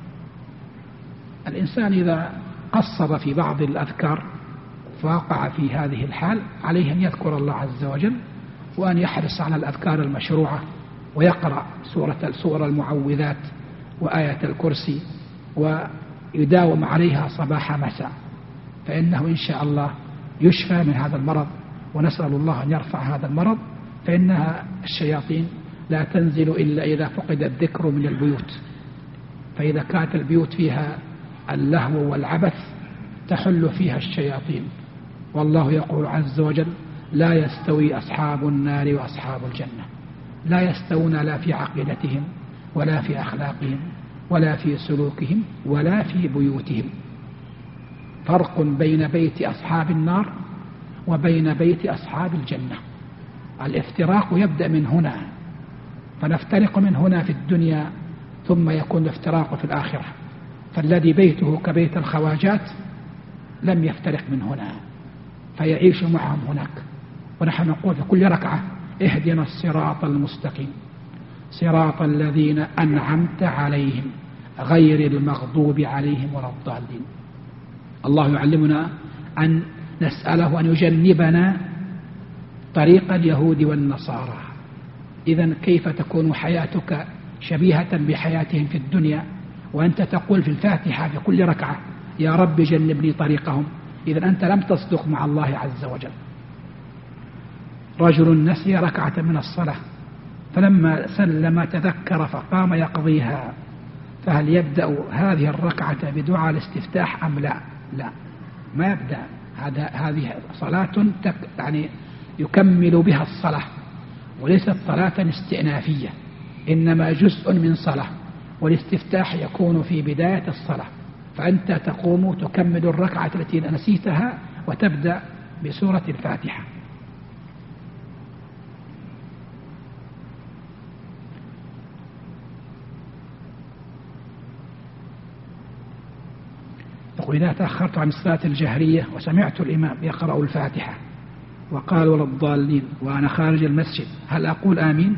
الإنسان إذا قصر في بعض الأذكار فوقع في هذه الحال عليه أن يذكر الله عز وجل، وأن يحرص على الأذكار المشروعة، ويقرأ سورة المعوذات وآية الكرسي يداوم عليها صباح مساء، فإنه إن شاء الله يشفى من هذا المرض، ونسأل الله أن يرفع هذا المرض. فإنها الشياطين لا تنزل إلا إذا فقد الذكر من البيوت، فإذا كانت البيوت فيها اللهو والعبث تحل فيها الشياطين. والله يقول عز وجل: لا يستوي أصحاب النار وأصحاب الجنة، لا يستوون لا في عقيدتهم ولا في أخلاقهم ولا في سلوكهم ولا في بيوتهم. فرق بين بيت أصحاب النار وبين بيت أصحاب الجنة. الافتراق يبدأ من هنا، فنفترق من هنا في الدنيا ثم يكون الافتراق في الآخرة. فالذي بيته كبيت الخواجات لم يفترق من هنا، فيعيش معهم هناك. ونحن نقول في كل ركعة: اهدنا الصراط المستقيم صراط الذين أنعمت عليهم غير المغضوب عليهم ولا الضالين. الله يعلمنا أن نسأله أن يجنبنا طريق اليهود والنصارى. إذن كيف تكون حياتك شبيهة بحياتهم في الدنيا وأنت تقول في الفاتحة في كل ركعة: يا رب جنبني طريقهم؟ إذن أنت لم تصدق مع الله عز وجل. رجل نسي ركعة من الصلاة فلما سلم تذكر فقام يقضيها، فهل يبدأ هذه الركعة بدعاء الاستفتاح أم لا؟ لا، ما يبدأ. هذه صلاة يعني يكمل بها الصلاة، وليست صلاة استئنافية، إنما جزء من صلاة، والاستفتاح يكون في بداية الصلاة. فأنت تقوم تكمل الركعة التي نسيتها وتبدأ بسورة الفاتحة. وإذا تأخرت عن الصلاة الجهرية وسمعت الإمام يقرأ الفاتحة وقال ولا الضالين وأنا خارج المسجد، هل أقول آمين؟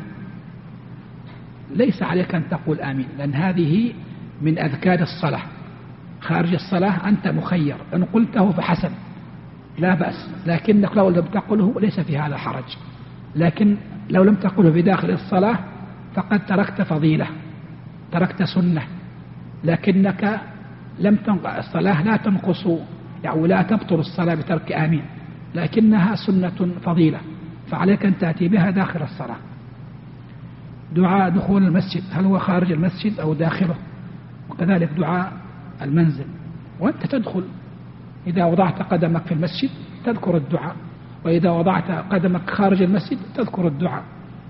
ليس عليك أن تقول آمين، لأن هذه من أذكار الصلاة. خارج الصلاة أنت مخير، إن قلته فحسن لا بأس، لكنك لو لم تقله ليس في هذا حرج. لكن لو لم تقله في داخل الصلاة فقد تركت فضيلة، تركت سنة، لكنك الصلاة لا تنقص يعني لا تبطل الصلاة بترك آمين، لكنها سنة فضيلة، فعليك أن تأتي بها داخل الصلاة. دعاء دخول المسجد هل هو خارج المسجد أو داخله؟ وكذلك دعاء المنزل وأنت تدخل، إذا وضعت قدمك في المسجد تذكر الدعاء، وإذا وضعت قدمك خارج المسجد تذكر الدعاء.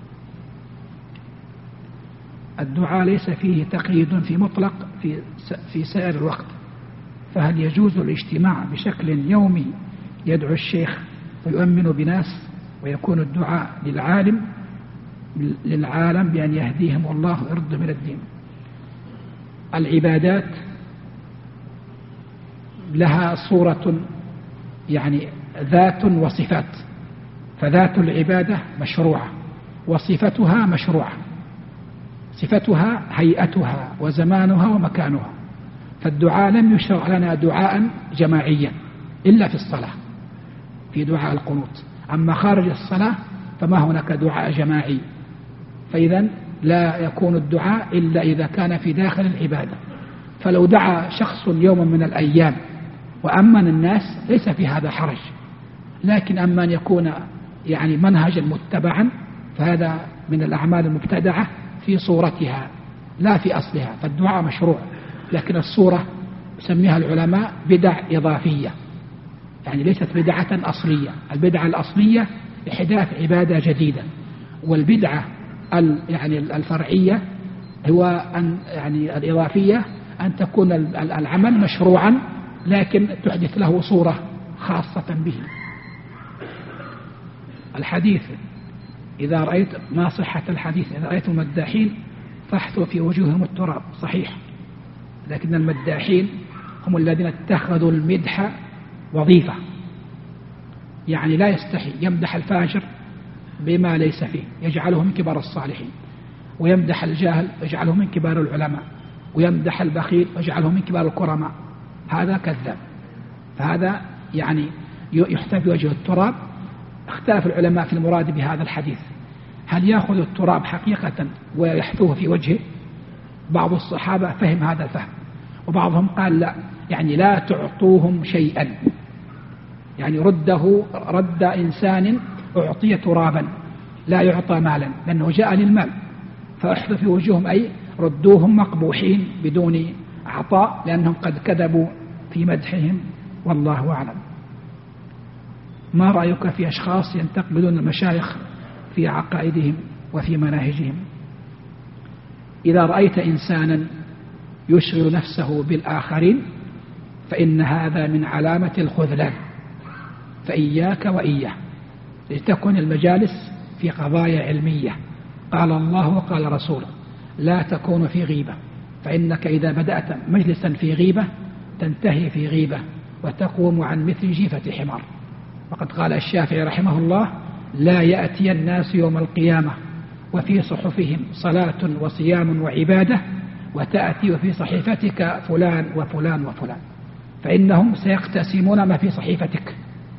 الدعاء ليس فيه تقييد في مطلق في سائر الوقت، فهل يجوز الاجتماع بشكل يومي يدعو الشيخ ويؤمن بناس ويكون الدعاء للعالم بأن يهديهم والله ويرد من الدين؟ العبادات لها صورة يعني ذات وصفات، فذات العبادة مشروعة وصفتها مشروعة. صفتها هيئتها وزمانها ومكانها. فالدعاء لم يشرع لنا دعاء جماعيا إلا في الصلاة، في دعاء القنوت. أما خارج الصلاة فما هناك دعاء جماعي، فإذا لا يكون الدعاء إلا إذا كان في داخل العبادة. فلو دعا شخص يوما من الأيام وأمن الناس ليس في هذا حرج، لكن أما أن يكون يعني منهجا متبعا فهذا من الأعمال المبتدعة في صورتها لا في أصلها. فالدعاء مشروع، لكن الصورة يسميها العلماء بدع إضافية، يعني ليست بدعة أصلية. البدعة الأصلية إحداث عبادة جديدة، والبدعة يعني الفرعية هو أن يعني الإضافية أن تكون العمل مشروعا لكن تحدث له صورة خاصة به. الحديث إذا رأيت ما صحة الحديث إذا رأيت المداحين فاحثوا في وجوههم التراب، صحيح، لكن المداحين هم الذين اتخذوا المدح وظيفة، يعني لا يستحي يمدح الفاجر بما ليس فيه يجعله من كبار الصالحين، ويمدح الجاهل يجعله من كبار العلماء، ويمدح البخيل يجعله من كبار الكرماء. هذا كذاب، فهذا يعني يحتفي وجه التراب. اختلف العلماء في المراد بهذا الحديث، هل يأخذ التراب حقيقة ويحثوه في وجهه؟ بعض الصحابة فهم هذا الفهم، وبعضهم قال لا، يعني لا تعطوهم شيئا، يعني رد إنسان أعطي ترابا لا يعطى مالا، لأنه جاء للمال، فأحذف في وجوههم أي ردوهم مقبوحين بدون عطاء، لأنهم قد كذبوا في مدحهم، والله أعلم. ما رأيك في أشخاص ينتقدون المشايخ في عقائدهم وفي مناهجهم؟ إذا رأيت إنسانا يشغل نفسه بالآخرين فإن هذا من علامة الخذلان، فإياك وإياه، لتكن المجالس في قضايا علمية قال الله وقال رسوله، لا تكون في غيبة، فإنك إذا بدأت مجلسا في غيبة تنتهي في غيبة وتقوم عن مثل جيفة حمار. وقد قال الشافعي رحمه الله: لا يأتي الناس يوم القيامة وفي صحفهم صلاة وصيام وعبادة وتأتي وفي صحيفتك فلان وفلان وفلان، فإنهم سيقتسمون ما في صحيفتك.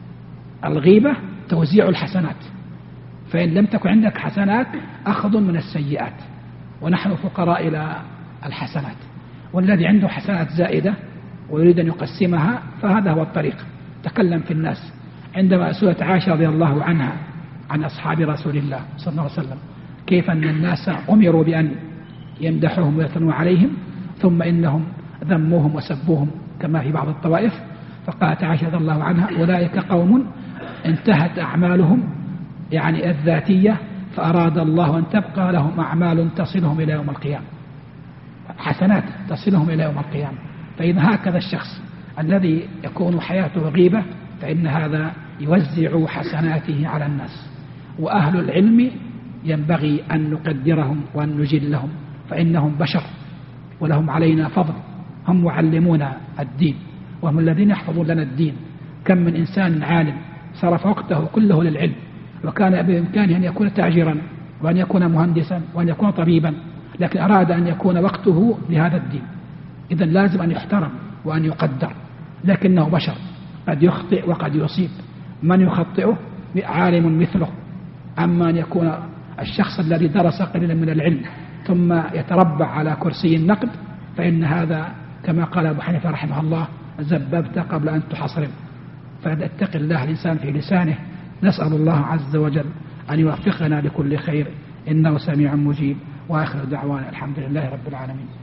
الغيبة توزيع الحسنات، فإن لم تكن عندك حسنات أخذ من السيئات، ونحن فقراء إلى الحسنات، والذي عنده حسنات زائدة ويريد أن يقسمها فهذا هو الطريق. تكلم في الناس عندما سئلت عائشة رضي الله عنها عن أصحاب رسول الله صلى الله عليه وسلم كيف أن الناس أمروا بأن يمدحوهم ويثنوا عليهم ثم إنهم ذموهم وسبوهم كما في بعض الطوائف، فقالت عائشة رضي الله عنها: أولئك قوم انتهت أعمالهم يعني الذاتية فأراد الله أن تبقى لهم أعمال تصلهم إلى يوم القيامة، حسنات تصلهم إلى يوم القيامة. فإذا هكذا الشخص الذي يكون حياته غيبة فإن هذا يوزع حسناته على الناس. وأهل العلم ينبغي أن نقدرهم وأن نجلهم، فإنهم بشر ولهم علينا فضل، هم معلمون الدين وهم الذين يحفظون لنا الدين. كم من إنسان عالم صرف وقته كله للعلم، وكان بإمكانه أن يكون تاجرا وأن يكون مهندسا وأن يكون طبيبا، لكن أراد أن يكون وقته لهذا الدين. إذن لازم أن يحترم وأن يقدر، لكنه بشر قد يخطئ وقد يصيب. من يخطئه عالم مثله، أما أن يكون الشخص الذي درس قليلا من العلم ثم يتربع على كرسي النقد فإن هذا كما قال أبو حنيفة رحمه الله: زببت قبل أن تحصرم. فليتق الله الإنسان في لسانه. نسأل الله عز وجل أن يوفقنا لكل خير، إنه سميع مجيب. وآخر دعوانا الحمد لله رب العالمين.